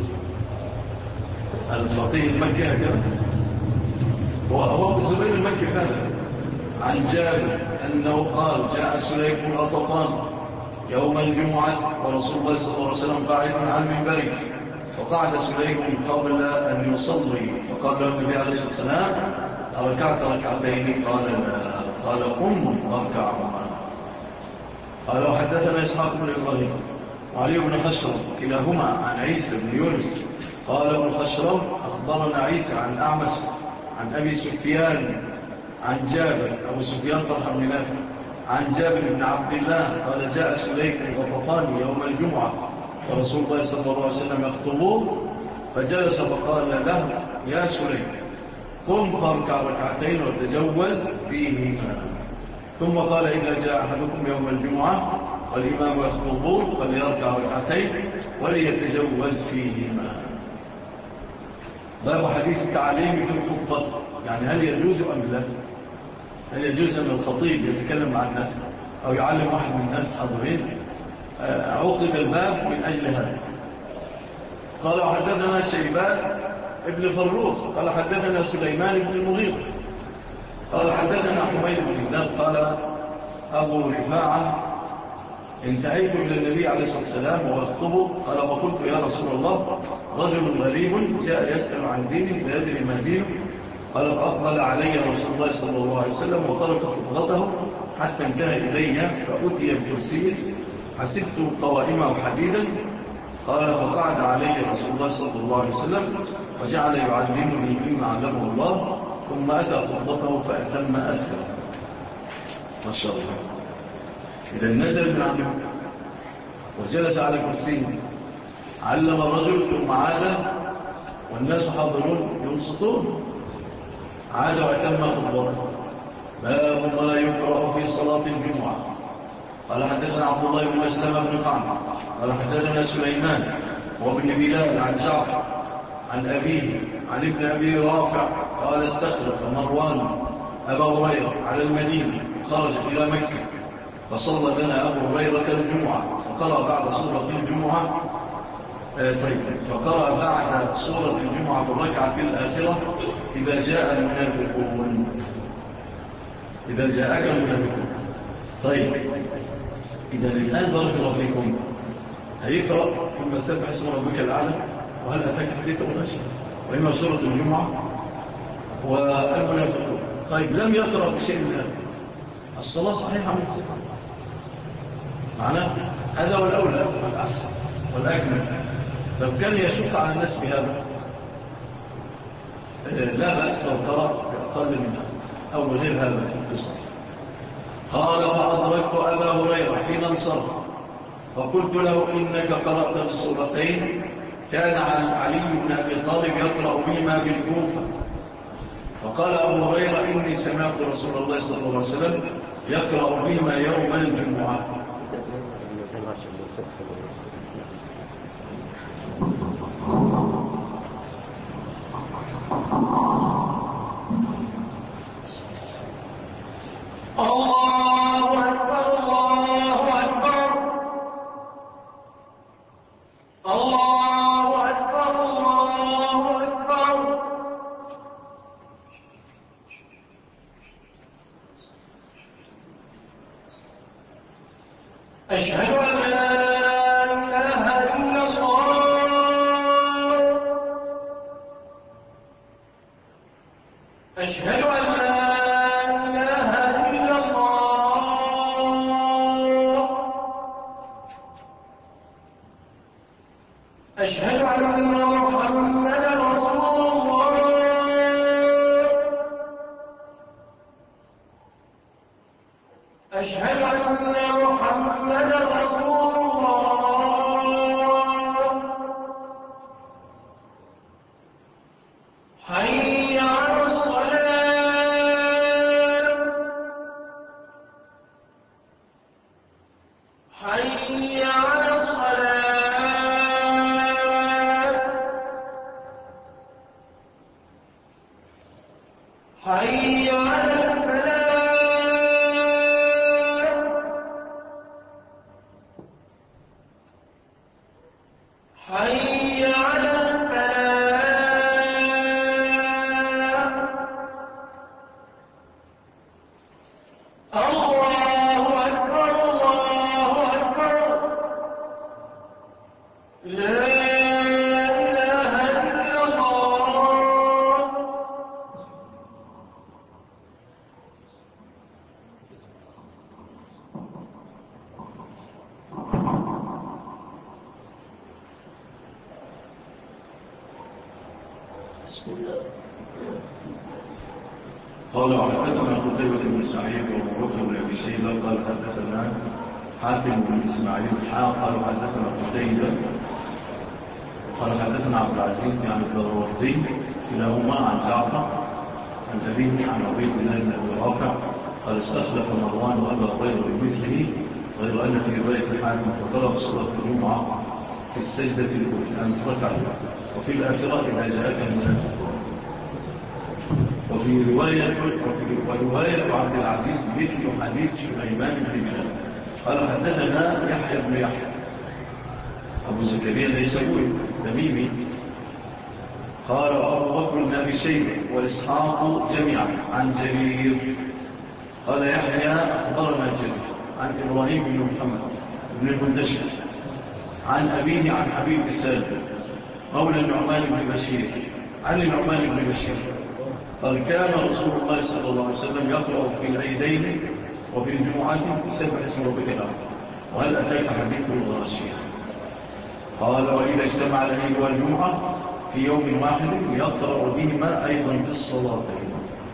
الفقيه المكي هكذا. هو أبو الزبير المكي فعلا. عن جابر أنه قال جاء سليك الغطفان يوم الجمعة ورسول الله صلى الله عليه وسلم قاعد عن منبره وقعد سليك قبل أن يصلي فقال له النبي عليه الصلاة والسلام ركعت ركعتين؟ قال لا. قال قم واركع. قال وحدثنا إسحاق بن إبراهيم وعلي بن خشرم كلاهما عن عيسى بن يونس قال ابن خشرم أخبرنا عيسى عن أعمش عن أبي سفيان عن جابر أبو سفيان طلحة بن نافع عن جابر بن عبد الله قال جاء سليك الغطفاني يوم الجمعة ورسول الله صلى الله عليه وسلم يخطبه فجلس فقال له يا سليك قم فاركع ركعتين وتجوز فيهما. ثم قال إذا جاء أحدكم يوم الجمعة والإمام يخطبون فليركع ركعتين وليتجوز فيهما. باب حديث التعليم في الخطبة، يعني هل يجوز أم لا؟ هل يجوز أن الخطيب يتكلم مع الناس أو يعلم واحد من الناس حاضرين؟ عقد الباب من أجل هذا. قال وحدثنا شيبان ابن فروخ قال حدثنا سليمان بن المغيرة قال حدثنا حميد بن هلال قال أبو رفاعة انتهيت إلى النبي عليه الصلاة والسلام وهو يخطبه قال وقلت يا رسول الله رجل غريب جاء يسأل عن دينه لا يدري ما دينه قال فأقبل علي رسول الله صلى الله عليه وسلم وترك خطبته حتى انتهى إلي فأتي بكرسي حسبت قوائمه حديدا قال فقعد علي رسول الله صلى الله عليه وسلم وجعل يعلمني مما علمه الله ثم أتى خطبته فأتم آخره ما شاء الله. إذا نزل من عنده وجلس على كرسي علم الرجل ثم عاد والناس حاضرون ينصتون عاد وأتم خطبته. باب ما يقرأ في صلاة الجمعة. قال حدثنا عبد الله بن مسلم بن قعنب قال حدثنا سليمان وابن بلال عن جعفر عن أبيه عن ابن أبي رافع قال استخلف مروان أبا هريرة على المدينة خرج إلى مكة فصلى لنا أبو هريرة الجمعة فقرأ بعد سورة الجمعة فقرأ بعد سورة الجمعة بالركعة الآخرة إذا جاء المنافقون إذا جاءك المنافقون. طيب إذا الآن بارك الله فيكم هيقرأ إما سبح اسم ربك الأعلى وهل أتاك حديث الغاشية وإما سورة الجمعة والمنافقون. طيب لم يقرأ بشيء من هذا الصلاة صحيحة من الصفة معناه هذا هو الأولى والأحسن والأجمل. لو كان يشق على الناس بهذا لا بأس لو قرأ بأقل منها أو بغير هذا في القصة. قال فأدركت أبا هريرة حين انصرف فقلت له إنك قرأت بالسورتين كان علي بن أبي طالب يقرأ بهما بالكوفة. فقال أبو هريرة إني سمعت رسول الله صلى الله عليه وسلم يقرأ بهما يوم الجمعة. الله أكبر الله أكبر الله أكبر الله أكبر. أشهد أن لا إله إلا الله. أشهد أن لا إله إلا الله. أشهد أن محمدا رسول الله. أشهد أن محمدا رسول الله. حي على الصلاة. حي على الصلاة. حي على الفلاح. حي على الفلاح. الله أكبر الله أكبر. لا إله إلا الله. قال وحدثنا قتيبة بن سعيد وابو بكر بن ابي شيبه قال حدثنا حاتم بن اسماعيل قال حدثنا قتيبة قال حدثنا عبد العزيز عن الدراوردي كلاهما عن جعفر عن أبيه عن عبيد الله بن أبي رافع قال استخلف مروان وأبا هريرة بمثله غير أن في رواية حاتم فقرأ صلاة الجمعة في السجدة الأولى أن تركع وفي الآخرة إذا جاءك المنافقون. وفي رواية عبد العزيز مثل حديث سليمان بن بلال قال حدثنا يحيى بن يحيى أبو زكريا النيسابوري تميمي قال أبو بكر بن أبي شيبة وإسحاق جميعا عن جرير قال يحيى أخبرنا جرير عن إبراهيم بن محمد بن المنتشر عن أبيه عن حبيب السالم مولى النعمان بن بشير عن النعمان بن بشير قال كان رسول الله صلى الله عليه وسلم يقرأ في العيدين وفي الجمعات بسبح اسم ربك الأعلى وهل أتاك حديث الغاشية قال وإذا اجتمع العيد والجمعة في يوم واحد يقرأ بهما أيضا في الصلاتين.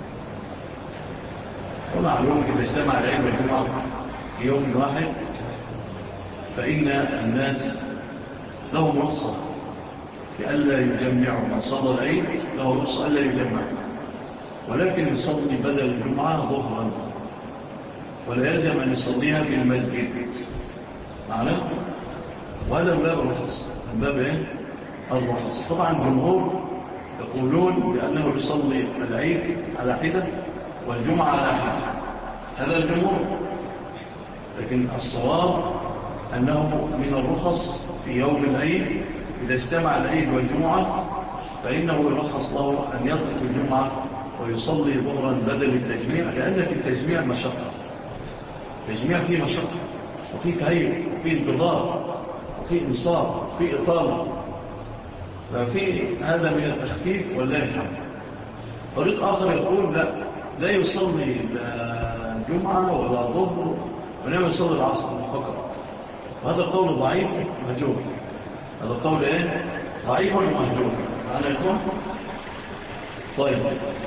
ومعلوم إذا اجتمع العيد والجمعة في يوم واحد فإن الناس لهم رخصة لألا يجمعوا. من صلى العيد له رخصة ألا يجمعوا، ولكن يصلي بدل الجمعة ظهرا ولا يلزم أن يصليها في المسجد معنا. وهذا باب الرخص، باب ايه الرخص. طبعا الجمهور يقولون بأنه يصلي العيد على حدة والجمعة على حدة، هذا الجمهور. لكن الصواب أنه من الرخص في يوم العيد إذا اجتمع العيد والجمعة فإنه يرخص له أن يترك الجمعة ويصلي ظهرا بدل التجميع، لأن في التجميع مشقة، التجميع فيه مشقة وفيه تهيئ وفيه انتظار وفيه إنصاف وفيه إطالة، ففي هذا من التخفيف والله الحمد. طريق آخر يقول لا يصلي الجمعة ولا ظهر وإنما يصلي العصر فقط، وهذا القول ضعيف مهجور. هذا القول ايه ضعيف ومهجور أنا يكون. طيب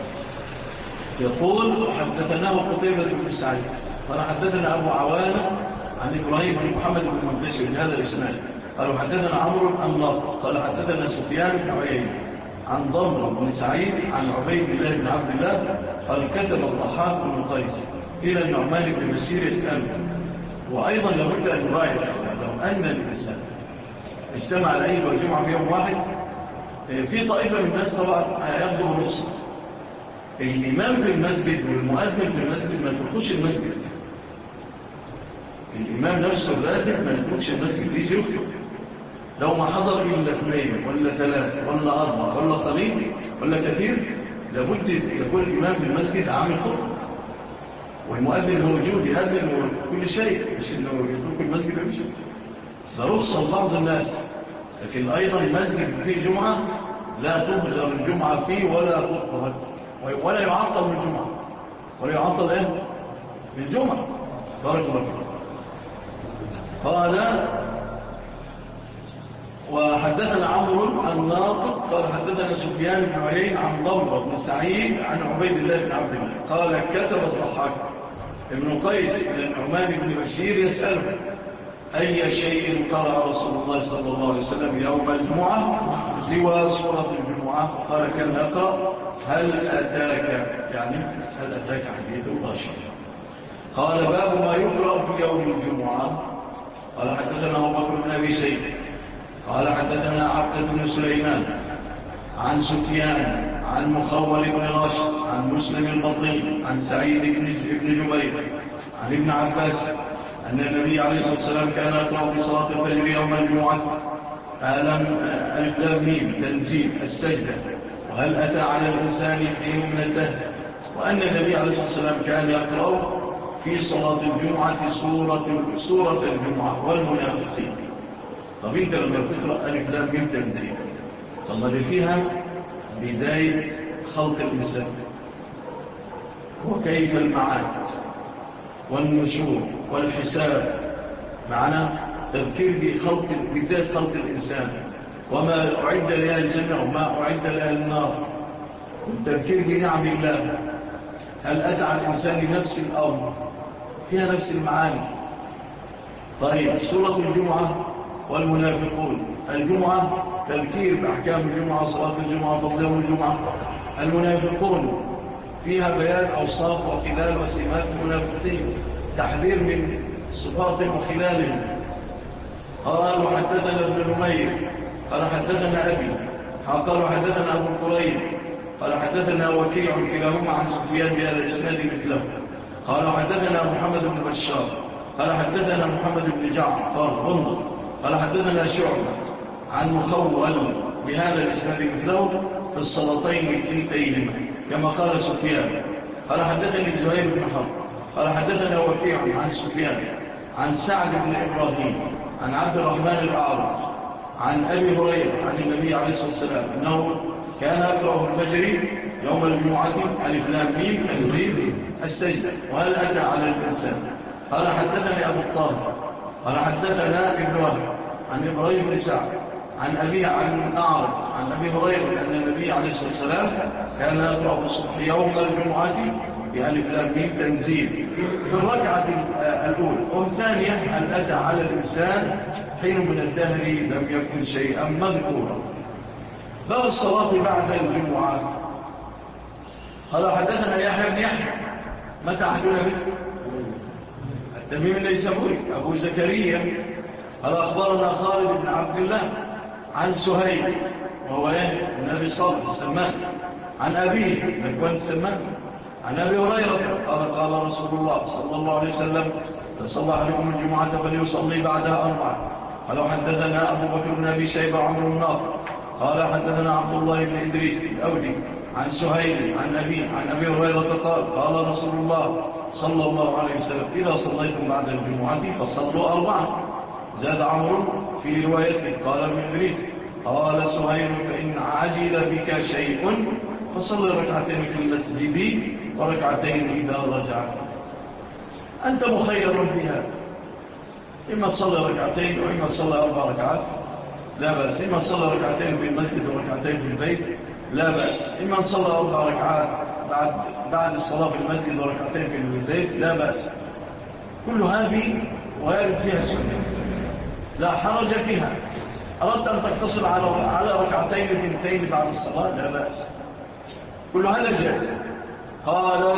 يقول حدثناه قتيبة بن سعيد قال حدثنا أبو عوانة عن إبراهيم بن محمد بن منتشر بهذا الإسناد قالوا حدثنا عمرو النضر قال حدثنا سفيان بن عيينة عن ضمر بن سعيد عن عبيد الله بن عبد الله قال كتب الضحاك بن قيس إلى النعمان بن بشير يسأله. وأيضا لابد أن نراعي لو أن الإنسان اجتمع العيد والجمعة في يوم واحد، في طائفة من الناس طبعا يبدو الرخصة. الإمام في المسجد والمؤذن في المسجد ما تدخلش المسجد، الإمام نفسه الراتب ما يدخلش المسجد دي يخطب. لو ما حضر إلا 2 ولا 3 ولا 4 ولا قليل ولا كثير لابد يكون الإمام في المسجد عامل خطب والمؤذن موجود يأذن كل شيء، مش إنه يترك المسجد ويمشي. ده رخصة لبعض الناس، لكن أيضا المسجد فيه جمعة لا تهجر الجمعة فيه ولا تطهر ولا يعطل من الجمعة ولا يعطل ايه من الجمعة. بارك الله فيك. قال وحدثنا عمرو الناطق قال حدثنا سفيان بن عيينة عن ضمر بن سعيد عن عبيد الله بن عبد الله قال كتب الضحاك ابن قيس إلى النعمان بن بشير يسأله أي شيء قرأ رسول الله صلى الله عليه وسلم يوم الجمعة سوى سورة الجمعة؟ قال كان يقرأ هل أتاك، يعني هل أتاك حديث الغاشية. قال باب ما يقرأ في يوم الجمعة. قال حدثنا أبو بكر بن أبي شيبة قال حدثنا عبد بن سليمان عن سفيان عن مخول بن راشد عن مسلم البطين عن سعيد بن جبير عن ابن عباس أن النبي عليه الصلاة والسلام كان يقرأ في صلاة الفجر يوم الجمعة ألف لام ميم تنزيل السجدة وهل أتى على الإنسان حين من الدهر، وأن النبي عليه الصلاة والسلام كان يقرأ في صلاة الجمعة سورة الجمعة والمنافقين. طب انت لما تقرأ ألف لام ميم تنزيل طب اللي فيها بداية خلق الإنسان وكيف المعاد والنشور والحساب، معنا تذكير بداية خلق الإنسان وما أعد لها الجنة وما أعد لها النار، والتذكير بنعم الله. هل أتى على الإنسان نفس الأمر فيها نفس المعاني. طيب سورة الجمعة والمنافقون، الجمعة تذكير بأحكام الجمعة صلاة الجمعة فضل يوم الجمعة. المنافقون فيها بيان أوصاف وخلال وسمات المنافقين، تحذير من صفاتهم وخلالهم. قال وحدثنا ابن نمير قال حدثنا أبي قال حدثنا أبو القريب قال حدثنا وكيع كلاهما عن سفيان بهذا الإسناد مثله. قال حدثنا محمد بن بشار قال حدثنا محمد بن جعفر قال حدثنا شعبة عن مخول بهذا الإسناد مثله في الصلاتين كلتيهما كما قال سفيان. قال حدثني زهير بن حرب قال حدثنا وكيع عن سفيان عن سعد بن إبراهيم عن عبد الرحمن الأعرج عن أبي هريرة عن النبي عليه الصلاة والسلام أنه كان يقرأ الفجر يوم الجمعة ألف لام ميم تنزيل السجدة وهل أتى على الإنسان. قال حدثني أبو الطاهر قال حدثنا ابن وهب عن إبراهيم بن سعد عن أبي عن أعرج عن أبي هريرة أن النبي عليه الصلاة والسلام كان يقرأ الصبح يوم الجمعة بألف لام ميم تنزيل في الركعة الأولى. والثانية هل أتى على الإنسان حين من الدهر لم يكن شيئا مذكورا. باب الصلاة بعد الجمعة. قال حدثنا يحيى بن يحيى متى حدثنا به التميمي النيسابوري أبو زكريا قال أخبرنا خالد بن عبد الله عن سهيل وهو النبي صالح السمان عن أبيه ذكوان السمان عن أبي هريرة قال رسول الله صلى الله عليه وسلم صلى عليكم الجمعة فليصلي بعدها 4. قال حدثنا أبو بكر بن أبي شيبة عمرو الناظر قال حدثنا عبد الله بن إدريس الأودي عن سهيل عن أبي هريرة قال رسول الله صلى الله عليه وسلم إذا صليتم بعد الجمعة فصلوا 4. زاد عمرو في روايته قال ابن إدريس قال سهيل فإن عجل بك شيء فصل ركعتين في المسجد وركعتين إذا رجعت. أنت مخير فيها إما تصلي ركعتين وإما تصلي 4 ركعات لا بأس. إما تصلي ركعتين في المسجد وركعتين في البيت لا بأس. إما تصلي 4 ركعات بعد الصلاة في المسجد وركعتين في البيت لا بأس. كل هذه وارد فيها سنة لا حرج فيها. أردت أن تقتصر على ركعتين بنتين بعد الصلاة لا بأس. كل هذا جائز. قال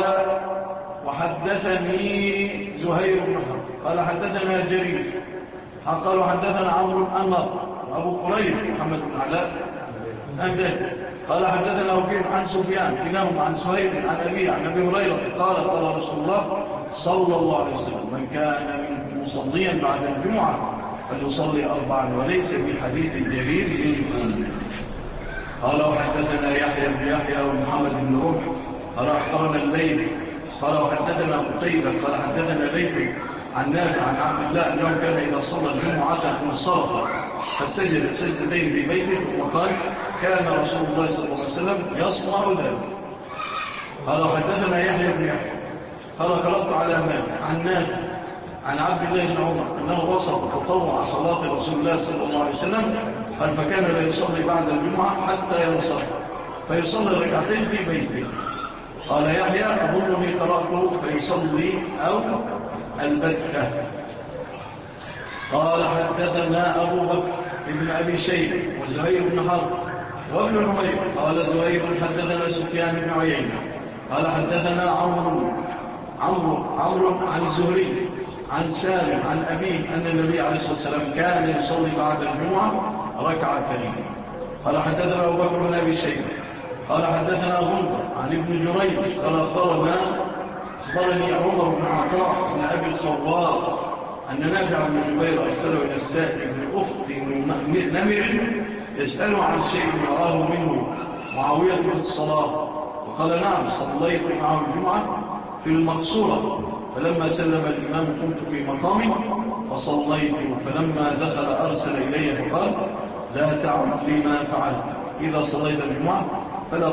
وحدثني زهير بن حرب قال حدثنا جرير قال حدثنا عمرو الناظر وأبو قريب محمد بن علاء قال حدثنا وكيع عن سفيان كلاهما عن سهيل عن أبيه عن أبي هريرة قال رسول الله صلى الله عليه وسلم من كان منكم مصليا بعد الجمعة فليصلي 4 وليس بحديث جرير منكم. قال وحدثنا يحيى بن يحيى ومحمد بن روح قال أخبرنا الليل قال وحدثنا قتيبة قال حدثنا ليث عن نافع عن عبد الله أنه كان إذا صلى الجمعة انصرف فسجد سجدتين في بيته وقال كان رسول الله صلى الله عليه وسلم يصنع ذلك. قال وحدثنا يحيى بن يحيى قال قرأت على مالك عن نافع عن عبد الله بن عمر أنه وصف تطوع صلاة رسول الله صلى الله عليه وسلم قال فكان لا يصلي بعد الجمعة حتى ينصرف فيصلي ركعتين في بيته. قال يحيى أظنني قرأته فيصلي أو البتة. قال حدثنا أبو بكر ابن أبي شيبة وزهير بن حرب وابن نمير قال زهير حدثنا سفيان بن عيينة قال حدثنا عمرو عن الزهري عن سالم عن أبيه أن النبي عليه الصلاة والسلام كان يصلي بعد الجمعة ركعتين. قال حدثنا أبو بكر بن أبي شيبة قال حدثنا غندر عن ابن جريج قال أخبرني عمر بن عطاء بن أبي الخوار أن نافع بن جبير أرسله إلى السائل بن أخت نمر يسأله عن شيء يراه منه معاوية في الصلاة وقال نعم صليت معه الجمعة في المقصورة فلما سلم الإمام كنت في مقامي فصليت فلما دخل أرسل إلي فقال لا تعد لي ما فعلت إذا صليت الجمعة فلا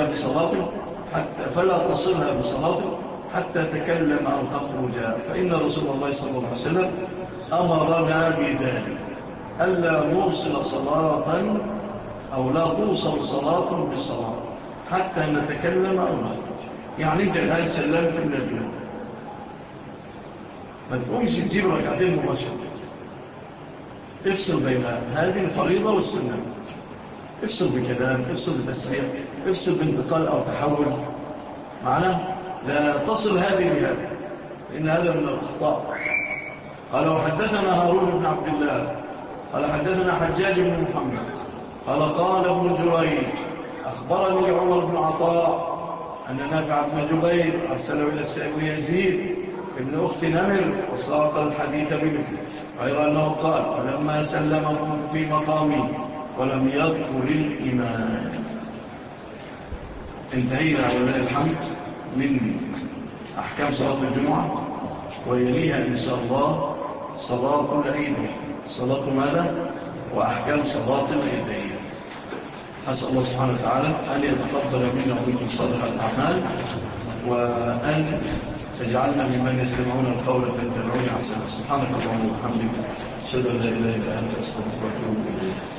تصلها بصلاة حتى تكلم أو تخرج فإن رسول الله صلى الله عليه وسلم أمرنا بذلك ألا نوصل صلاة أو لا توصل صلاة بالصلاة حتى نتكلم أو نخرج. يعني أنت الآن سلمت من الجمعة ما تقومش تجيب ركعتين مباشرة افصل بين هذه الفريضة والسنة افصل بكلام افصل بتسبيح افصل بانتقال أو تحول معناه لا تصل هذه بهذا إن هذا من الأخطاء. قال وحدثنا هارون بن عبد الله قال حدثنا حجاج بن محمد قال ابن جريج أخبرني عمر بن عطاء أن نافع بن جبير أرسله إلى السائب يزيد ابن أخت نمر وساق الحديث بمثله غير أنه قال فلما سلم كنت في مقامي ولم يذكر الإمام. انتهينا ولله الحمد من أحكام صلاة الجمعة، ويليها إن شاء الله صلاة كل عيد، صلاة ماذا؟ وأحكام صلاة العيدين. أسأل الله سبحانه وتعالى أن يتقبل منا ومنكم صالح الأعمال، وأن يجعلنا ممن يستمعون القول فيتبعون أحسنه. سبحانك اللهم وبحمدك، أشهد أن لا إله إلا أنت، أستغفرك وأتوب إليك.